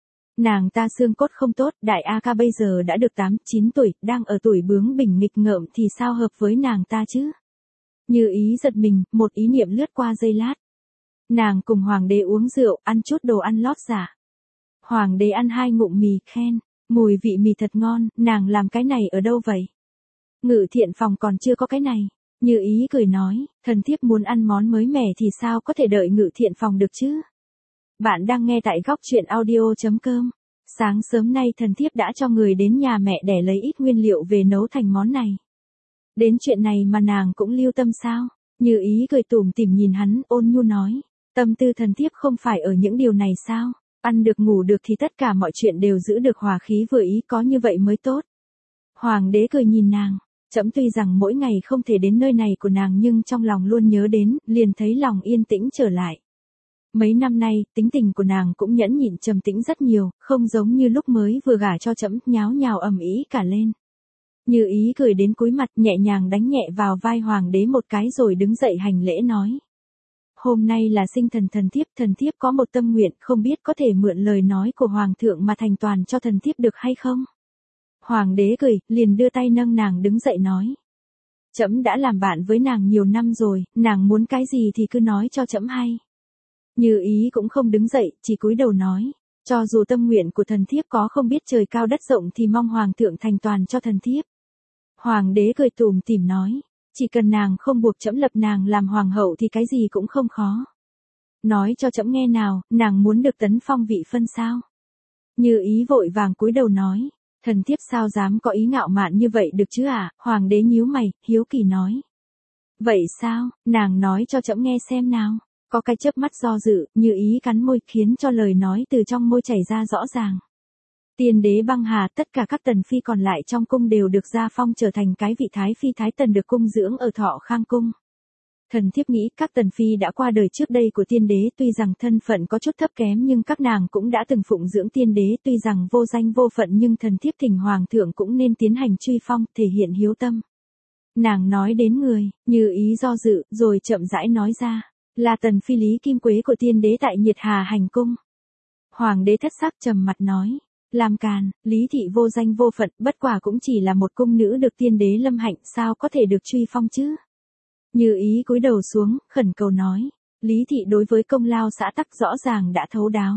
Nàng ta xương cốt không tốt, đại A Ca bây giờ đã được 8-9 tuổi, đang ở tuổi bướng bỉnh nghịch ngợm thì sao hợp với nàng ta chứ? Như Ý giật mình, một ý niệm lướt qua giây lát. Nàng cùng hoàng đế uống rượu, ăn chút đồ ăn lót giả. Hoàng đế ăn 2 ngụm mì, khen, mùi vị mì thật ngon, nàng làm cái này ở đâu vậy? Ngự thiện phòng còn chưa có cái này. Như Ý cười nói, thần thiếp muốn ăn món mới mẻ thì sao có thể đợi ngự thiện phòng được chứ? Bạn đang nghe tại góc truyện audio.com. Sáng sớm nay thần thiếp đã cho người đến nhà mẹ để lấy ít nguyên liệu về nấu thành món này. Đến chuyện này mà nàng cũng lưu tâm sao? Như Ý cười tủm tỉm nhìn hắn, ôn nhu nói, tâm tư thần thiếp không phải ở những điều này sao? Ăn được ngủ được thì tất cả mọi chuyện đều giữ được hòa khí vừa ý, có như vậy mới tốt. Hoàng đế cười nhìn nàng, trẫm tuy rằng mỗi ngày không thể đến nơi này của nàng nhưng trong lòng luôn nhớ đến, liền thấy lòng yên tĩnh trở lại. Mấy năm nay, tính tình của nàng cũng nhẫn nhịn trầm tĩnh rất nhiều, không giống như lúc mới vừa gả cho trẫm, nháo nhào ầm ĩ cả lên. Như Ý cười đến cúi mặt, nhẹ nhàng đánh nhẹ vào vai hoàng đế một cái rồi đứng dậy hành lễ nói. Hôm nay là sinh thần thiếp có một tâm nguyện, không biết có thể mượn lời nói của hoàng thượng mà thành toàn cho thần thiếp được hay không? Hoàng đế cười, liền đưa tay nâng nàng đứng dậy nói. Trẫm đã làm bạn với nàng nhiều năm rồi, nàng muốn cái gì thì cứ nói cho trẫm hay. Như Ý cũng không đứng dậy, chỉ cúi đầu nói. Cho dù tâm nguyện của thần thiếp có không biết trời cao đất rộng thì mong hoàng thượng thành toàn cho thần thiếp. Hoàng đế cười tủm tỉm nói. Chỉ cần nàng không buộc trẫm lập nàng làm hoàng hậu thì cái gì cũng không khó. Nói cho trẫm nghe nào, nàng muốn được tấn phong vị phân sao? Như Ý vội vàng cúi đầu nói. Thần thiếp sao dám có ý ngạo mạn như vậy được chứ à? Hoàng đế nhíu mày, hiếu kỳ nói. Vậy sao, nàng nói cho trẫm nghe xem nào. Có cái chớp mắt do dự, Như Ý cắn môi khiến cho lời nói từ trong môi chảy ra rõ ràng. Tiên đế băng hà, tất cả các tần phi còn lại trong cung đều được gia phong trở thành cái vị thái phi thái tần được cung dưỡng ở Thọ Khang cung. Thần thiếp nghĩ các tần phi đã qua đời trước đây của tiên đế tuy rằng thân phận có chút thấp kém nhưng các nàng cũng đã từng phụng dưỡng tiên đế, tuy rằng vô danh vô phận nhưng thần thiếp thỉnh hoàng thượng cũng nên tiến hành truy phong, thể hiện hiếu tâm. Nàng nói đến người, Như Ý do dự, rồi chậm rãi nói ra, là tần phi Lý Kim Quế của tiên đế tại Nhiệt Hà hành cung. Hoàng đế thất sắc trầm mặt nói, làm càn, Lý thị vô danh vô phận, bất quả cũng chỉ là một cung nữ được tiên đế lâm hạnh, sao có thể được truy phong chứ? Như Ý cúi đầu xuống, khẩn cầu nói, Lý thị đối với công lao xã tắc rõ ràng đã thấu đáo.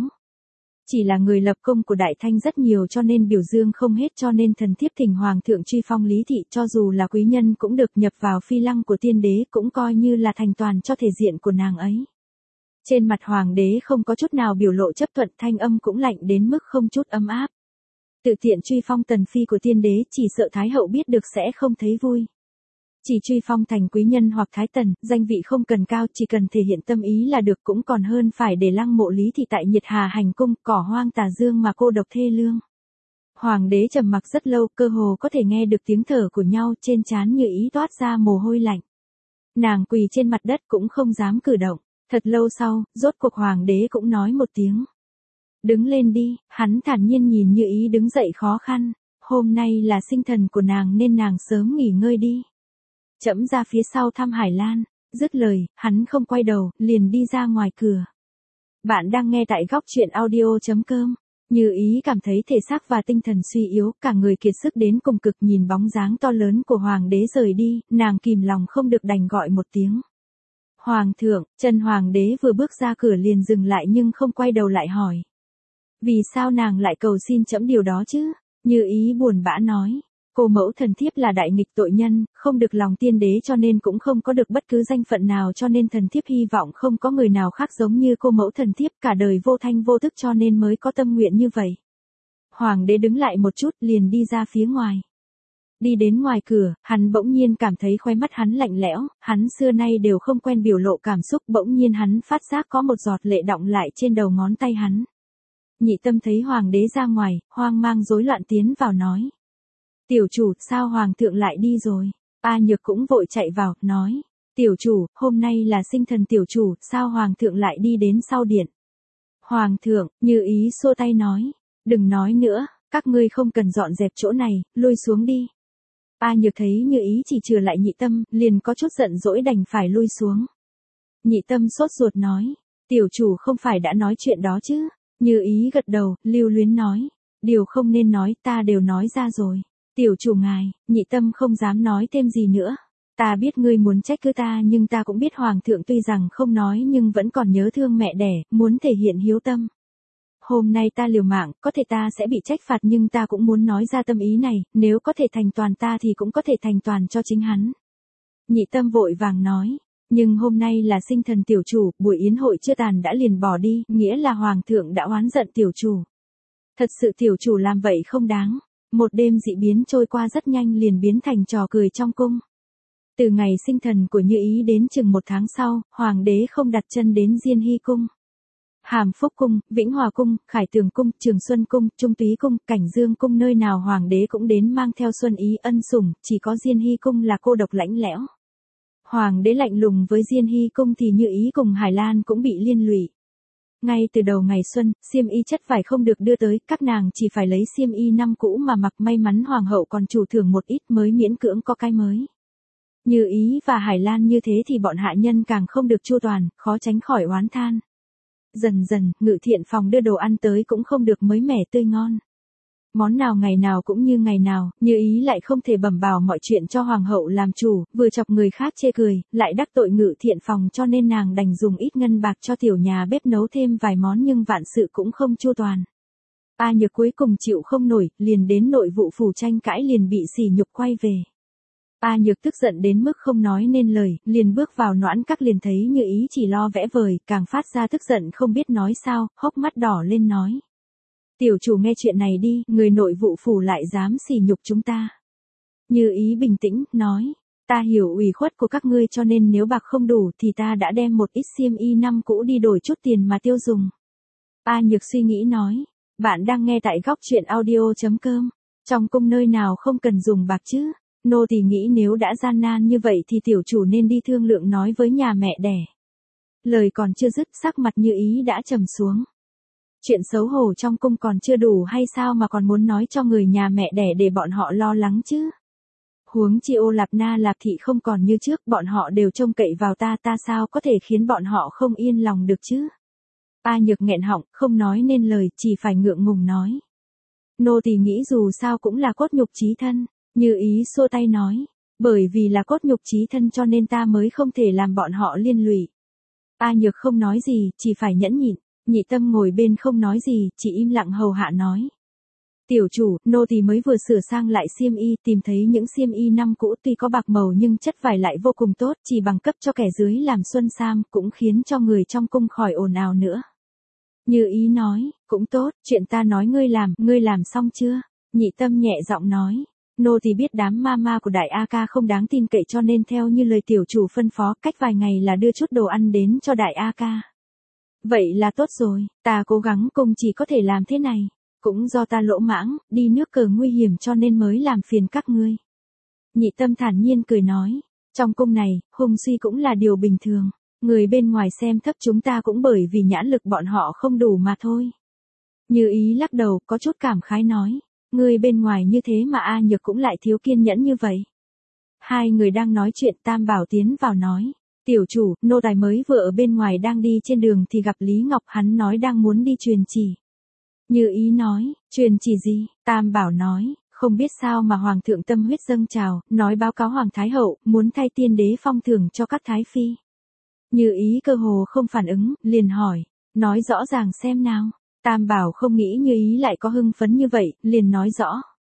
Chỉ là người lập công của Đại Thanh rất nhiều cho nên biểu dương không hết, cho nên thần thiếp thỉnh hoàng thượng truy phong Lý thị, cho dù là quý nhân cũng được nhập vào phi lăng của tiên đế, cũng coi như là thành toàn cho thể diện của nàng ấy. Trên mặt hoàng đế không có chút nào biểu lộ chấp thuận, thanh âm cũng lạnh đến mức không chút ấm áp. Tự tiện truy phong tần phi của tiên đế, chỉ sợ thái hậu biết được sẽ không thấy vui. Chỉ truy phong thành quý nhân hoặc thái tần, danh vị không cần cao, chỉ cần thể hiện tâm ý là được, cũng còn hơn phải để lăng mộ Lý thị tại Nhiệt Hà hành cung, cỏ hoang tà dương mà cô độc thê lương. Hoàng đế trầm mặc rất lâu, cơ hồ có thể nghe được tiếng thở của nhau, trên trán Như Ý toát ra mồ hôi lạnh. Nàng quỳ trên mặt đất cũng không dám cử động. Thật lâu sau, rốt cuộc hoàng đế cũng nói một tiếng. Đứng lên đi, hắn thản nhiên nhìn Như Ý đứng dậy khó khăn. Hôm nay là sinh thần của nàng nên nàng sớm nghỉ ngơi đi. Trẫm ra phía sau thăm Hải Lan. Dứt lời, hắn không quay đầu, liền đi ra ngoài cửa. Bạn đang nghe tại góc chuyện audio.com. Như Ý cảm thấy thể xác và tinh thần suy yếu, cả người kiệt sức đến cùng cực, nhìn bóng dáng to lớn của hoàng đế rời đi, nàng kìm lòng không được đành gọi một tiếng. Hoàng thượng, chân hoàng đế vừa bước ra cửa liền dừng lại nhưng không quay đầu lại hỏi. Vì sao nàng lại cầu xin trẫm điều đó chứ? Như Ý buồn bã nói. Cô mẫu thần thiếp là đại nghịch tội nhân, không được lòng tiên đế cho nên cũng không có được bất cứ danh phận nào, cho nên thần thiếp hy vọng không có người nào khác giống như cô mẫu thần thiếp cả đời vô thanh vô tức, cho nên mới có tâm nguyện như vậy. Hoàng đế đứng lại một chút liền đi ra phía ngoài. Đi đến ngoài cửa, hắn bỗng nhiên cảm thấy khóe mắt hắn lạnh lẽo, hắn xưa nay đều không quen biểu lộ cảm xúc, bỗng nhiên hắn phát giác có một giọt lệ đọng lại trên đầu ngón tay hắn. Nhị Tâm thấy hoàng đế ra ngoài, hoang mang rối loạn tiến vào nói. Tiểu chủ, sao hoàng thượng lại đi rồi? A Nhược cũng vội chạy vào, nói. Tiểu chủ, hôm nay là sinh thần tiểu chủ, sao hoàng thượng lại đi đến sau điện? Hoàng thượng, Như Ý xua tay nói. Đừng nói nữa, các ngươi không cần dọn dẹp chỗ này, lui xuống đi. A Nhược thấy Như Ý chỉ trừ lại Nhị Tâm, liền có chút giận dỗi đành phải lui xuống. Nhị Tâm sốt ruột nói. Tiểu chủ không phải đã nói chuyện đó chứ? Như Ý gật đầu, lưu luyến nói. Điều không nên nói ta đều nói ra rồi. Tiểu chủ ngài, Nhị Tâm không dám nói thêm gì nữa. Ta biết ngươi muốn trách cứ ta, nhưng ta cũng biết hoàng thượng tuy rằng không nói nhưng vẫn còn nhớ thương mẹ đẻ, muốn thể hiện hiếu tâm. Hôm nay ta liều mạng, có thể ta sẽ bị trách phạt nhưng ta cũng muốn nói ra tâm ý này, nếu có thể thành toàn ta thì cũng có thể thành toàn cho chính hắn. Nhị Tâm vội vàng nói, nhưng hôm nay là sinh thần tiểu chủ, buổi yến hội chưa tàn đã liền bỏ đi, nghĩa là hoàng thượng đã oán giận tiểu chủ. Thật sự tiểu chủ làm vậy không đáng. Một đêm dị biến trôi qua rất nhanh liền biến thành trò cười trong cung. Từ ngày sinh thần của Như Ý đến chừng 1 tháng sau, hoàng đế không đặt chân đến Diên Hy cung. Hàm Phúc cung, Vĩnh Hòa cung, Khải Tường cung, Trường Xuân cung, Trung Túy cung, Cảnh Dương cung, nơi nào hoàng đế cũng đến mang theo xuân ý ân sủng, chỉ có Diên Hy cung là cô độc lạnh lẽo. Hoàng đế lạnh lùng với Diên Hy cung thì Như Ý cùng Hải Lan cũng bị liên lụy. Ngay từ đầu ngày xuân, xiêm y chất vải không được đưa tới, các nàng chỉ phải lấy xiêm y năm cũ mà mặc, may mắn hoàng hậu còn chủ thưởng một ít mới miễn cưỡng có cái mới. Như Ý và Hải Lan như thế thì bọn hạ nhân càng không được chu toàn, khó tránh khỏi oán than. Dần dần, Ngự Thiện phòng đưa đồ ăn tới cũng không được mới mẻ tươi ngon. Món nào ngày nào cũng như ngày nào, Như Ý lại không thể bẩm bảo mọi chuyện cho hoàng hậu làm chủ, vừa chọc người khác chê cười, lại đắc tội Ngự Thiện phòng, cho nên nàng đành dùng ít ngân bạc cho tiểu nhà bếp nấu thêm vài món nhưng vạn sự cũng không chu toàn. A Nhược cuối cùng chịu không nổi, liền đến nội vụ phủ tranh cãi, liền bị sỉ nhục quay về. A Nhược tức giận đến mức không nói nên lời, liền bước vào noãn các liền thấy Như Ý chỉ lo vẽ vời, càng phát ra tức giận không biết nói sao, hốc mắt đỏ lên nói. Tiểu chủ nghe chuyện này đi, người nội vụ phủ lại dám sỉ nhục chúng ta. Như Ý bình tĩnh, nói, ta hiểu ủy khuất của các ngươi cho nên nếu bạc không đủ thì ta đã đem một ít xiêm y năm cũ đi đổi chút tiền mà tiêu dùng. A Nhược suy nghĩ nói, bạn đang nghe tại góc chuyện audio.com, trong cung nơi nào không cần dùng bạc chứ, nô tỳ nghĩ nếu đã gian nan như vậy thì tiểu chủ nên đi thương lượng nói với nhà mẹ đẻ. Lời còn chưa dứt, sắc mặt Như Ý đã trầm xuống. Chuyện xấu hổ trong cung còn chưa đủ hay sao mà còn muốn nói cho người nhà mẹ đẻ để bọn họ lo lắng chứ? Huống chi Ô Lạp Na Lạp thị không còn như trước, bọn họ đều trông cậy vào ta, ta sao có thể khiến bọn họ không yên lòng được chứ? A Nhược nghẹn họng, không nói nên lời, chỉ phải ngượng ngùng nói. Nô tỳ nghĩ dù sao cũng là cốt nhục chí thân. Như Ý xua tay nói, bởi vì là cốt nhục chí thân cho nên ta mới không thể làm bọn họ liên lụy. A Nhược không nói gì, chỉ phải nhẫn nhịn. Nhị Tâm ngồi bên không nói gì, chỉ im lặng hầu hạ nói. Tiểu chủ, nô tỳ mới vừa sửa sang lại xiêm y, tìm thấy những xiêm y năm cũ tuy có bạc màu nhưng chất vải lại vô cùng tốt, chỉ bằng cấp cho kẻ dưới làm xuân sam, cũng khiến cho người trong cung khỏi ồn ào nữa. Như Ý nói, cũng tốt, chuyện ta nói ngươi làm xong chưa? Nhị Tâm nhẹ giọng nói. Nô tỳ biết đám ma của đại A Ca không đáng tin cậy cho nên theo như lời tiểu chủ phân phó, cách vài ngày là đưa chút đồ ăn đến cho đại A Ca. Vậy là tốt rồi, ta cố gắng cùng chỉ có thể làm thế này. Cũng do ta lỗ mãng, đi nước cờ nguy hiểm cho nên mới làm phiền các ngươi. Nhị Tâm thản nhiên cười nói, trong cung này, hung suy cũng là điều bình thường. Người bên ngoài xem thấp chúng ta cũng bởi vì nhãn lực bọn họ không đủ mà thôi. Như Ý lắc đầu, có chút cảm khái nói. Người bên ngoài như thế mà A Nhược cũng lại thiếu kiên nhẫn như vậy. Hai người đang nói chuyện, Tam Bảo tiến vào nói. Tiểu chủ, nô tài mới vừa ở bên ngoài đang đi trên đường thì gặp Lý Ngọc, hắn nói đang muốn đi truyền chỉ. Như ý nói, truyền chỉ gì? Tam Bảo nói, không biết sao mà Hoàng thượng tâm huyết dâng trào, nói báo cáo Hoàng Thái Hậu, muốn thay tiên đế phong thưởng cho các Thái Phi. Như ý cơ hồ không phản ứng, liền hỏi, nói rõ ràng xem nào. Tam Bảo không nghĩ Như ý lại có hưng phấn như vậy, liền nói rõ.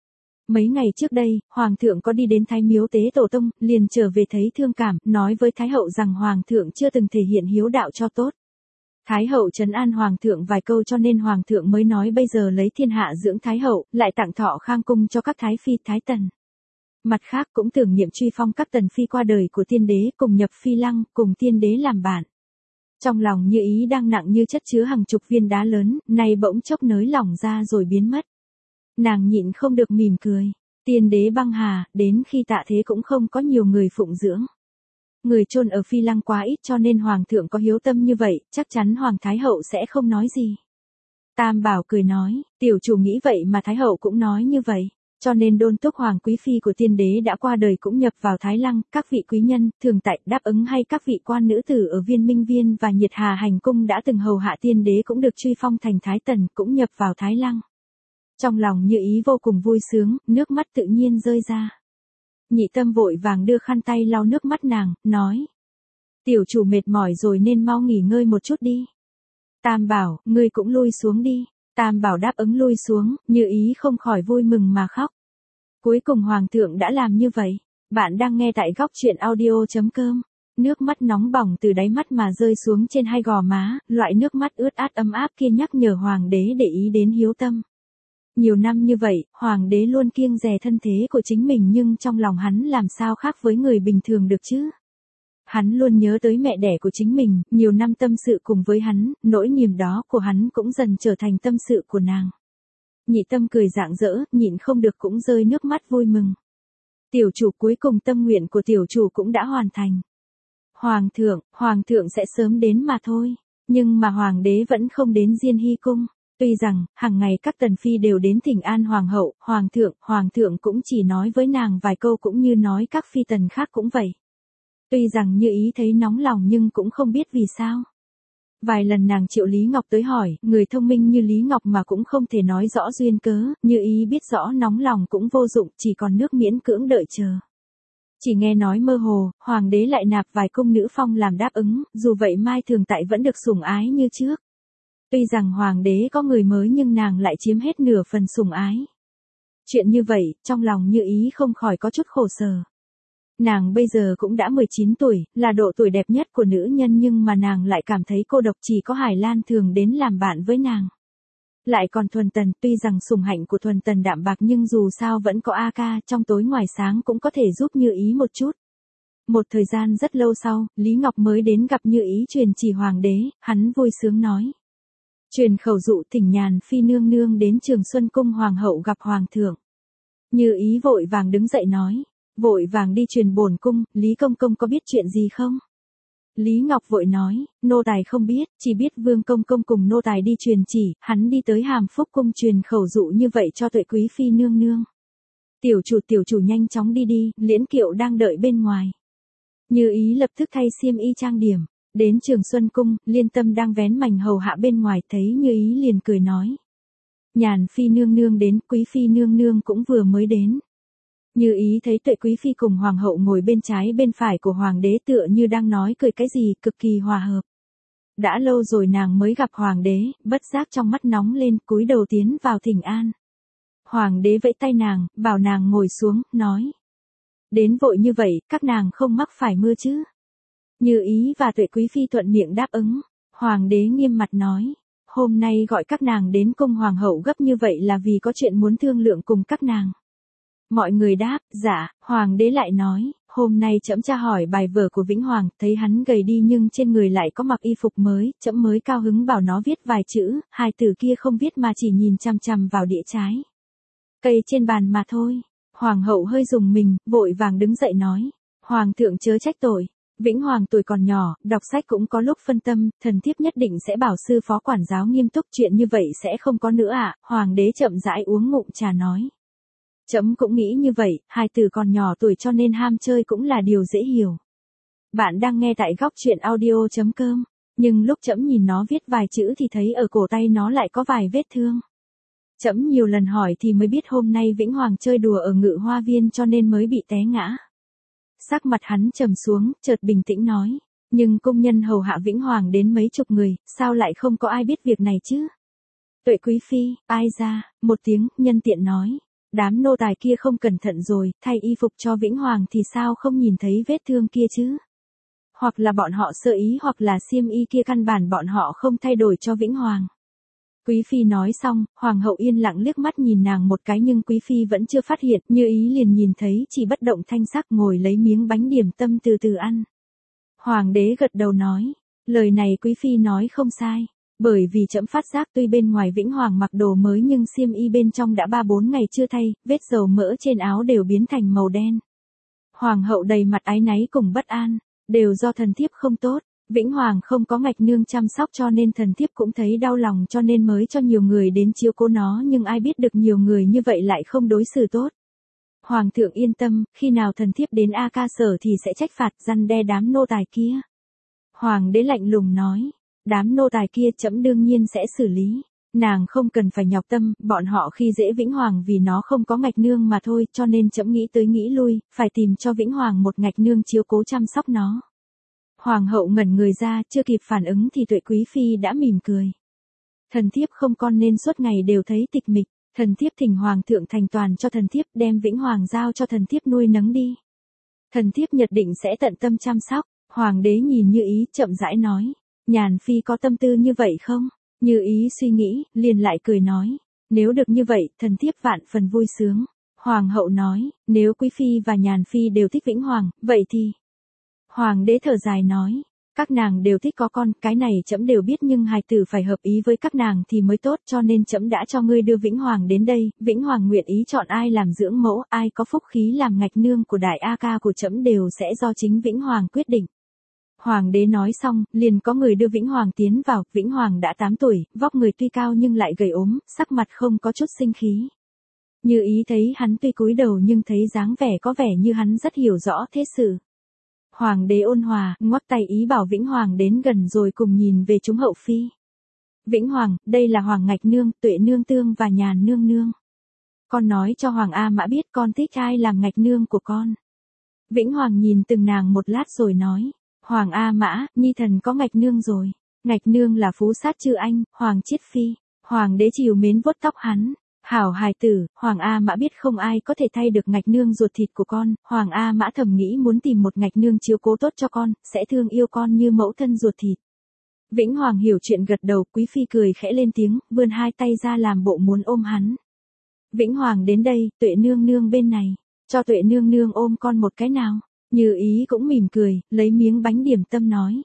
Mấy ngày trước đây, Hoàng thượng có đi đến Thái Miếu tế tổ tông, liền trở về thấy thương cảm, nói với Thái Hậu rằng Hoàng thượng chưa từng thể hiện hiếu đạo cho tốt. Thái Hậu trấn an Hoàng thượng vài câu cho nên Hoàng thượng mới nói bây giờ lấy thiên hạ dưỡng Thái Hậu, lại tặng thọ khang cung cho các Thái Phi, Thái Tần. Mặt khác cũng tưởng niệm truy phong các Tần Phi qua đời của tiên đế cùng nhập phi lăng, cùng tiên đế làm bạn. Trong lòng Như ý đang nặng như chất chứa hàng chục viên đá lớn, nay bỗng chốc nới lỏng ra rồi biến mất. Nàng nhịn không được mỉm cười. Tiên đế băng hà, đến khi tạ thế cũng không có nhiều người phụng dưỡng. Người chôn ở phi lăng quá ít cho nên Hoàng thượng có hiếu tâm như vậy, chắc chắn Hoàng Thái Hậu sẽ không nói gì. Tam Bảo cười nói, tiểu chủ nghĩ vậy mà Thái Hậu cũng nói như vậy. Cho nên đôn túc Hoàng quý phi của tiên đế đã qua đời cũng nhập vào Thái Lăng, các vị quý nhân, thường tại, đáp ứng hay các vị quan nữ tử ở Viên Minh Viên và Nhiệt Hà Hành Cung đã từng hầu hạ tiên đế cũng được truy phong thành Thái Tần, cũng nhập vào Thái Lăng. Trong lòng Như ý vô cùng vui sướng, nước mắt tự nhiên rơi ra. Nhị Tâm vội vàng đưa khăn tay lau nước mắt nàng, nói. Tiểu chủ mệt mỏi rồi nên mau nghỉ ngơi một chút đi. Tam Bảo, ngươi cũng lui xuống đi. Tam Bảo đáp ứng lui xuống, Như ý không khỏi vui mừng mà khóc. Cuối cùng Hoàng thượng đã làm như vậy. Bạn đang nghe tại góc truyện audio.com. Nước mắt nóng bỏng từ đáy mắt mà rơi xuống trên hai gò má, loại nước mắt ướt át ấm áp kia nhắc nhở Hoàng đế để ý đến hiếu tâm. Nhiều năm như vậy, Hoàng đế luôn kiêng dè thân thế của chính mình nhưng trong lòng hắn làm sao khác với người bình thường được chứ? Hắn luôn nhớ tới mẹ đẻ của chính mình, nhiều năm tâm sự cùng với hắn, nỗi niềm đó của hắn cũng dần trở thành tâm sự của nàng. Nhị Tâm cười rạng rỡ, nhịn không được cũng rơi nước mắt vui mừng. Tiểu chủ, cuối cùng tâm nguyện của tiểu chủ cũng đã hoàn thành. Hoàng thượng sẽ sớm đến mà thôi. Nhưng mà Hoàng đế vẫn không đến Diên Hy Cung. Tuy rằng, hàng ngày các tần phi đều đến thỉnh an Hoàng hậu, Hoàng thượng cũng chỉ nói với nàng vài câu cũng như nói các phi tần khác cũng vậy. Tuy rằng Như ý thấy nóng lòng nhưng cũng không biết vì sao. Vài lần nàng triệu Lý Ngọc tới hỏi, người thông minh như Lý Ngọc mà cũng không thể nói rõ duyên cớ, Như ý biết rõ nóng lòng cũng vô dụng, chỉ còn nước miễn cưỡng đợi chờ. Chỉ nghe nói mơ hồ, Hoàng đế lại nạp vài cung nữ phong làm đáp ứng, dù vậy Mai Thường Tại vẫn được sủng ái như trước. Tuy rằng Hoàng đế có người mới nhưng nàng lại chiếm hết nửa phần sủng ái. Chuyện như vậy, trong lòng Như ý không khỏi có chút khổ sở. Nàng bây giờ cũng đã 19 tuổi, là độ tuổi đẹp nhất của nữ nhân nhưng mà nàng lại cảm thấy cô độc, chỉ có Hải Lan thường đến làm bạn với nàng. Lại còn Thuần Tần, tuy rằng sủng hạnh của Thuần Tần đạm bạc nhưng dù sao vẫn có A Ca, trong tối ngoài sáng cũng có thể giúp Như ý một chút. Một thời gian rất lâu sau, Lý Ngọc mới đến gặp Như ý truyền chỉ Hoàng đế, hắn vui sướng nói. Truyền khẩu dụ thỉnh Nhàn Phi nương nương đến Trường Xuân Cung Hoàng hậu gặp Hoàng thượng. Như ý vội vàng đứng dậy nói. Vội vàng đi truyền bổn cung, Lý công công có biết chuyện gì không? Lý Ngọc vội nói, nô tài không biết, chỉ biết Vương công công cùng nô tài đi truyền chỉ, hắn đi tới Hàm Phúc cung truyền khẩu dụ như vậy cho Tuệ quý phi nương nương. Tiểu chủ nhanh chóng đi đi, Liễn Kiệu đang đợi bên ngoài. Như ý lập tức thay xiêm y trang điểm, đến Trường Xuân cung, Liên Tâm đang vén mành hầu hạ bên ngoài, thấy Như ý liền cười nói. Nhàn Phi nương nương đến, quý phi nương nương cũng vừa mới đến. Như ý thấy Tuệ quý phi cùng Hoàng hậu ngồi bên trái bên phải của Hoàng đế tựa như đang nói cười cái gì, cực kỳ hòa hợp. Đã lâu rồi nàng mới gặp Hoàng đế, bất giác trong mắt nóng lên, cúi đầu tiến vào thỉnh an. Hoàng đế vẫy tay nàng, bảo nàng ngồi xuống, nói. Đến vội như vậy, các nàng không mắc phải mưa chứ? Như ý và Tuệ quý phi thuận miệng đáp ứng. Hoàng đế nghiêm mặt nói. Hôm nay gọi các nàng đến cung Hoàng hậu gấp như vậy là vì có chuyện muốn thương lượng cùng các nàng. Mọi người đáp, dạ. Hoàng đế lại nói, hôm nay trẫm tra hỏi bài vở của Vĩnh Hoàng, thấy hắn gầy đi nhưng trên người lại có mặc y phục mới, trẫm mới cao hứng bảo nó viết vài chữ, hai từ kia không viết mà chỉ nhìn chằm chằm vào đĩa trái cây trên bàn mà thôi. Hoàng hậu hơi rùng mình, vội vàng đứng dậy nói, Hoàng thượng chớ trách tội. Vĩnh Hoàng tuổi còn nhỏ, đọc sách cũng có lúc phân tâm, thần thiếp nhất định sẽ bảo sư phó quản giáo nghiêm túc, chuyện như vậy sẽ không có nữa ạ. Hoàng đế chậm rãi uống ngụm trà nói. Trẫm cũng nghĩ như vậy, hai từ còn nhỏ tuổi cho nên ham chơi cũng là điều dễ hiểu. Bạn đang nghe tại góc chuyện audio.com. Nhưng lúc trẫm nhìn nó viết vài chữ thì thấy ở cổ tay nó lại có vài vết thương. Trẫm nhiều lần hỏi thì mới biết hôm nay Vĩnh Hoàng chơi đùa ở Ngự Hoa Viên cho nên mới bị té ngã. Sắc mặt hắn trầm xuống, chợt bình tĩnh nói. Nhưng công nhân hầu hạ Vĩnh Hoàng đến mấy chục người, sao lại không có ai biết việc này chứ? Tuệ Quý Phi, ai ra, một tiếng, nhân tiện nói. Đám nô tài kia không cẩn thận rồi, thay y phục cho Vĩnh Hoàng thì sao không nhìn thấy vết thương kia chứ? Hoặc là bọn họ sơ ý hoặc là xiêm y kia căn bản bọn họ không thay đổi cho Vĩnh Hoàng. Quý Phi nói xong, Hoàng hậu yên lặng liếc mắt nhìn nàng một cái nhưng Quý Phi vẫn chưa phát hiện, Như Ý liền nhìn thấy chỉ bất động thanh sắc ngồi lấy miếng bánh điểm tâm từ từ ăn. Hoàng đế gật đầu nói, lời này Quý Phi nói không sai. Bởi vì trẫm phát giác tuy bên ngoài Vĩnh Hoàng mặc đồ mới nhưng xiêm y bên trong đã 3-4 ngày chưa thay, vết dầu mỡ trên áo đều biến thành màu đen. Hoàng hậu đầy mặt áy náy cùng bất an, đều do thần thiếp không tốt, Vĩnh Hoàng không có ngạch nương chăm sóc cho nên thần thiếp cũng thấy đau lòng cho nên mới cho nhiều người đến chiếu cố nó nhưng ai biết được nhiều người như vậy lại không đối xử tốt. Hoàng thượng yên tâm, khi nào thần thiếp đến A Ca Sở thì sẽ trách phạt răn đe đám nô tài kia. Hoàng đế lạnh lùng nói. Đám nô tài kia trẫm đương nhiên sẽ xử lý. Nàng không cần phải nhọc tâm, bọn họ khi dễ Vĩnh Hoàng vì nó không có ngạch nương mà thôi cho nên trẫm nghĩ tới nghĩ lui, phải tìm cho Vĩnh Hoàng một ngạch nương chiếu cố chăm sóc nó. Hoàng hậu ngẩn người ra, chưa kịp phản ứng thì Tuệ Quý Phi đã mỉm cười. Thần thiếp không con nên suốt ngày đều thấy tịch mịch, thần thiếp thỉnh Hoàng thượng thành toàn cho thần thiếp đem Vĩnh Hoàng giao cho thần thiếp nuôi nấng đi. Thần thiếp nhất định sẽ tận tâm chăm sóc, Hoàng đế nhìn Như Ý chậm rãi nói. Nhàn Phi có tâm tư như vậy không? Như Ý suy nghĩ, liền lại cười nói. Nếu được như vậy, thần thiếp vạn phần vui sướng. Hoàng hậu nói, nếu Quý Phi và Nhàn Phi đều thích Vĩnh Hoàng, vậy thì... Hoàng đế thở dài nói, các nàng đều thích có con, cái này trẫm đều biết nhưng hài tử phải hợp ý với các nàng thì mới tốt cho nên trẫm đã cho ngươi đưa Vĩnh Hoàng đến đây, Vĩnh Hoàng nguyện ý chọn ai làm dưỡng mẫu, ai có phúc khí làm ngạch nương của đại A Ca của trẫm đều sẽ do chính Vĩnh Hoàng quyết định. Hoàng đế nói xong, liền có người đưa Vĩnh Hoàng tiến vào, Vĩnh Hoàng đã 8 tuổi, vóc người tuy cao nhưng lại gầy ốm, sắc mặt không có chút sinh khí. Như Ý thấy hắn tuy cúi đầu nhưng thấy dáng vẻ có vẻ như hắn rất hiểu rõ thế sự. Hoàng đế ôn hòa, ngoắc tay ý bảo Vĩnh Hoàng đến gần rồi cùng nhìn về chúng hậu phi. Vĩnh Hoàng, đây là Hoàng ngạch nương, Tuệ nương tương và Nhàn nương nương. Con nói cho Hoàng A Mã biết con thích ai làm ngạch nương của con. Vĩnh Hoàng nhìn từng nàng một lát rồi nói. Hoàng A Mã, nhi thần có ngạch nương rồi. Ngạch nương là phú sát chư anh, Hoàng Chiết Phi. Hoàng đế chiều mến vuốt tóc hắn. Hảo hài tử, Hoàng A Mã biết không ai có thể thay được ngạch nương ruột thịt của con. Hoàng A Mã thầm nghĩ muốn tìm một ngạch nương chiếu cố tốt cho con, sẽ thương yêu con như mẫu thân ruột thịt. Vĩnh Hoàng hiểu chuyện gật đầu, Quý Phi cười khẽ lên tiếng, vươn hai tay ra làm bộ muốn ôm hắn. Vĩnh Hoàng đến đây, Tuệ nương nương bên này. Cho Tuệ nương nương ôm con một cái nào. Như Ý cũng mỉm cười, lấy miếng bánh điểm tâm nói.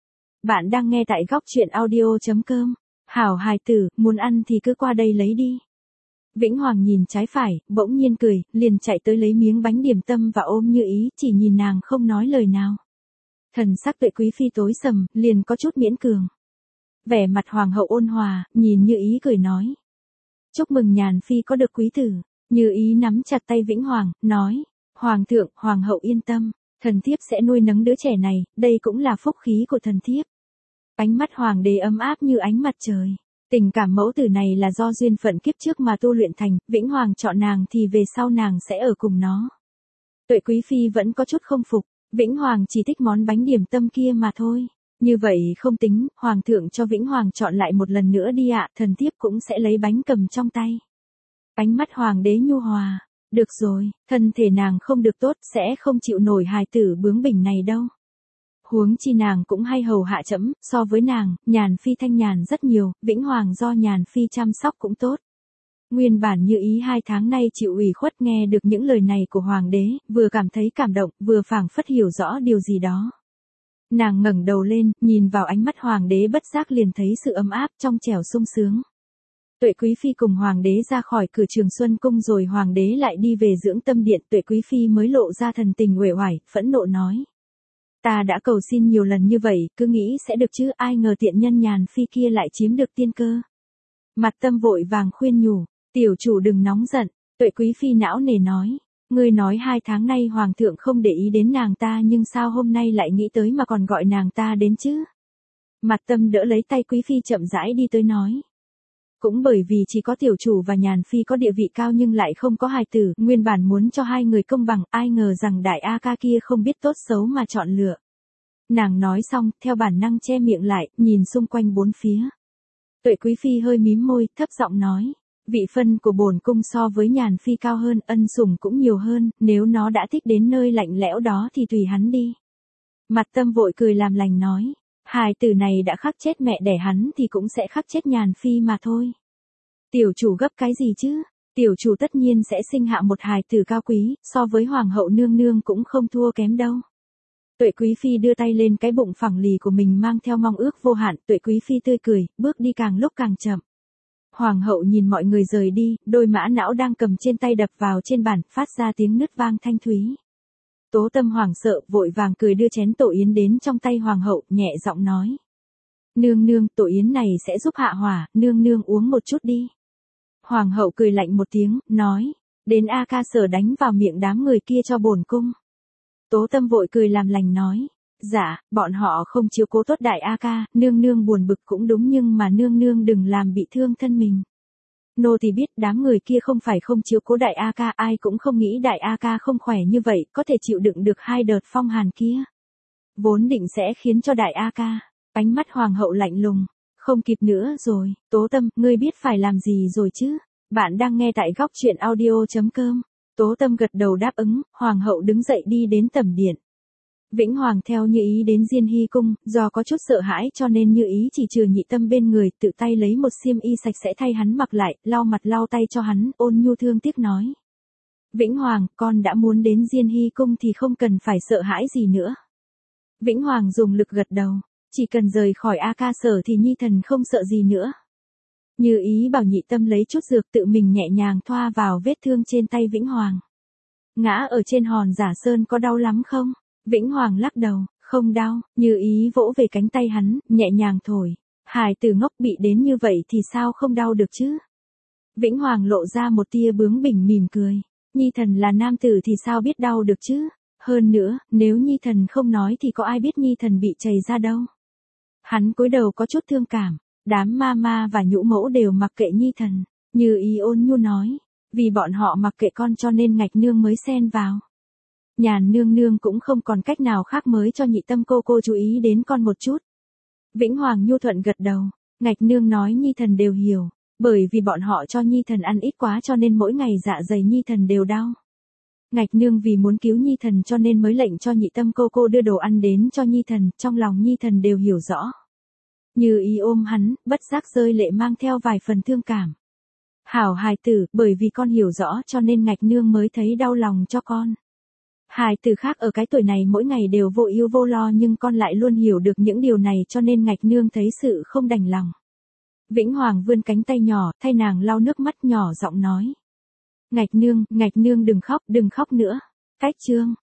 Bạn đang nghe tại góc chuyện audio.com. Hảo hài tử, muốn ăn thì cứ qua đây lấy đi. Vĩnh Hoàng nhìn trái phải, bỗng nhiên cười, liền chạy tới lấy miếng bánh điểm tâm và ôm Như Ý, chỉ nhìn nàng không nói lời nào. Thần sắc Tuệ Quý Phi tối sầm, liền có chút miễn cường. Vẻ mặt Hoàng hậu ôn hòa, nhìn Như Ý cười nói. Chúc mừng Nhàn Phi có được quý tử. Như Ý nắm chặt tay Vĩnh Hoàng, nói. Hoàng thượng, Hoàng hậu yên tâm. Thần thiếp sẽ nuôi nấng đứa trẻ này, đây cũng là phúc khí của thần thiếp. Ánh mắt Hoàng đế ấm áp như ánh mặt trời. Tình cảm mẫu tử này là do duyên phận kiếp trước mà tu luyện thành, Vĩnh Hoàng chọn nàng thì về sau nàng sẽ ở cùng nó. Tuệ Quý Phi vẫn có chút không phục, Vĩnh Hoàng chỉ thích món bánh điểm tâm kia mà thôi. Như vậy không tính, Hoàng thượng cho Vĩnh Hoàng chọn lại một lần nữa đi ạ, thần thiếp cũng sẽ lấy bánh cầm trong tay. Ánh mắt Hoàng đế nhu hòa. Được rồi, thân thể nàng không được tốt, sẽ không chịu nổi hài tử bướng bỉnh này đâu. Huống chi nàng cũng hay hầu hạ trẫm, so với nàng, Nhàn Phi thanh nhàn rất nhiều, Vĩnh Hoàng do Nhàn Phi chăm sóc cũng tốt. Nguyên bản Như Ý 2 tháng nay chịu ủy khuất nghe được những lời này của Hoàng đế, vừa cảm thấy cảm động, vừa phảng phất hiểu rõ điều gì đó. Nàng ngẩng đầu lên, nhìn vào ánh mắt Hoàng đế bất giác liền thấy sự ấm áp trong trẻo sung sướng. Tuệ Quý Phi cùng Hoàng đế ra khỏi cửa Trường Xuân Cung rồi Hoàng đế lại đi về dưỡng tâm điện, Tuệ Quý Phi mới lộ ra thần tình uể oải, phẫn nộ nói. Ta đã cầu xin nhiều lần như vậy, cứ nghĩ sẽ được chứ, ai ngờ tiện nhân Nhàn Phi kia lại chiếm được tiên cơ. Mặt Tâm vội vàng khuyên nhủ, tiểu chủ đừng nóng giận, Tuệ Quý Phi não nề nói. Ngươi nói 2 tháng nay hoàng thượng không để ý đến nàng ta nhưng sao hôm nay lại nghĩ tới mà còn gọi nàng ta đến chứ? Mặt Tâm đỡ lấy tay Quý Phi chậm rãi đi tới nói. Cũng bởi vì chỉ có tiểu chủ và Nhàn Phi có địa vị cao nhưng lại không có hài tử, nguyên bản muốn cho hai người công bằng, ai ngờ rằng đại A ca kia không biết tốt xấu mà chọn lựa. Nàng nói xong, theo bản năng che miệng lại, nhìn xung quanh bốn phía. Tuệ Quý Phi hơi mím môi, thấp giọng nói. Vị phân của bổn cung so với Nhàn Phi cao hơn, ân sủng cũng nhiều hơn, nếu nó đã thích đến nơi lạnh lẽo đó thì tùy hắn đi. Mặt Tâm vội cười làm lành nói. Hài tử này đã khắc chết mẹ đẻ hắn thì cũng sẽ khắc chết Nhàn Phi mà thôi. Tiểu chủ gấp cái gì chứ? Tiểu chủ tất nhiên sẽ sinh hạ một hài tử cao quý, so với hoàng hậu nương nương cũng không thua kém đâu. Tuệ Quý Phi đưa tay lên cái bụng phẳng lì của mình mang theo mong ước vô hạn, Tuệ Quý Phi tươi cười, bước đi càng lúc càng chậm. Hoàng hậu nhìn mọi người rời đi, đôi mã não đang cầm trên tay đập vào trên bàn, phát ra tiếng nứt vang thanh thúy. Tố Tâm hoảng sợ, vội vàng cười đưa chén tổ yến đến trong tay hoàng hậu, nhẹ giọng nói. Nương nương, tổ yến này sẽ giúp hạ hỏa, nương nương uống một chút đi. Hoàng hậu cười lạnh một tiếng, nói, đến A ca Sở đánh vào miệng đám người kia cho bổn cung. Tố Tâm vội cười làm lành nói, dạ, bọn họ không chiếu cố tốt đại A ca, nương nương buồn bực cũng đúng nhưng mà nương nương đừng làm bị thương thân mình. Nô thì biết đám người kia không phải không chiếu cố đại A ca, ai cũng không nghĩ đại A ca không khỏe như vậy, có thể chịu đựng được 2 đợt phong hàn kia. Vốn định sẽ khiến cho đại A ca, ánh mắt hoàng hậu lạnh lùng, không kịp nữa rồi, Tố Tâm, ngươi biết phải làm gì rồi chứ? Bạn đang nghe tại góc truyện audio.com. Tố Tâm gật đầu đáp ứng, hoàng hậu đứng dậy đi đến tẩm điện. Vĩnh Hoàng theo Như Ý đến Diên Hy cung, do có chút sợ hãi cho nên Như Ý chỉ trừ Nhị Tâm bên người, tự tay lấy một xiêm y sạch sẽ thay hắn mặc lại, lau mặt lau tay cho hắn, ôn nhu thương tiếc nói. Vĩnh Hoàng, con đã muốn đến Diên Hy cung thì không cần phải sợ hãi gì nữa. Vĩnh Hoàng dùng lực gật đầu, chỉ cần rời khỏi A ca Sở thì Nhi thần không sợ gì nữa. Như Ý bảo Nhị Tâm lấy chút dược tự mình nhẹ nhàng thoa vào vết thương trên tay Vĩnh Hoàng. Ngã ở trên hòn Giả Sơn có đau lắm không? Vĩnh Hoàng lắc đầu, không đau, Như Ý vỗ về cánh tay hắn, nhẹ nhàng thổi. Hài tử ngốc bị đến như vậy thì sao không đau được chứ? Vĩnh Hoàng lộ ra một tia bướng bỉnh mỉm cười. Nhi thần là nam tử thì sao biết đau được chứ? Hơn nữa, nếu Nhi thần không nói thì có ai biết Nhi thần bị chảy ra đâu. Hắn cúi đầu có chút thương cảm. Đám ma và nhũ mẫu đều mặc kệ Nhi thần. Như Ý ôn nhu nói. Vì bọn họ mặc kệ con cho nên Ngạch nương mới xen vào. Nhàn nương nương cũng không còn cách nào khác mới cho Nhị Tâm cô chú ý đến con một chút. Vĩnh Hoàng nhu thuận gật đầu. Ngạch nương nói Nhi thần đều hiểu. Bởi vì bọn họ cho Nhi thần ăn ít quá cho nên mỗi ngày dạ dày Nhi thần đều đau. Ngạch nương vì muốn cứu Nhi thần cho nên mới lệnh cho Nhị Tâm cô đưa đồ ăn đến cho Nhi thần, trong lòng Nhi thần đều hiểu rõ. Như Ý ôm hắn, bất giác rơi lệ mang theo vài phần thương cảm. Hảo hài tử, bởi vì con hiểu rõ cho nên Ngạch nương mới thấy đau lòng cho con. Hài tử khác ở cái tuổi này mỗi ngày đều vô ưu vô lo nhưng con lại luôn hiểu được những điều này cho nên Ngạch nương thấy sự không đành lòng. Vĩnh Hoàng vươn cánh tay nhỏ, thay nàng lau nước mắt nhỏ giọng nói. Ngạch nương đừng khóc nữa. Cách chương.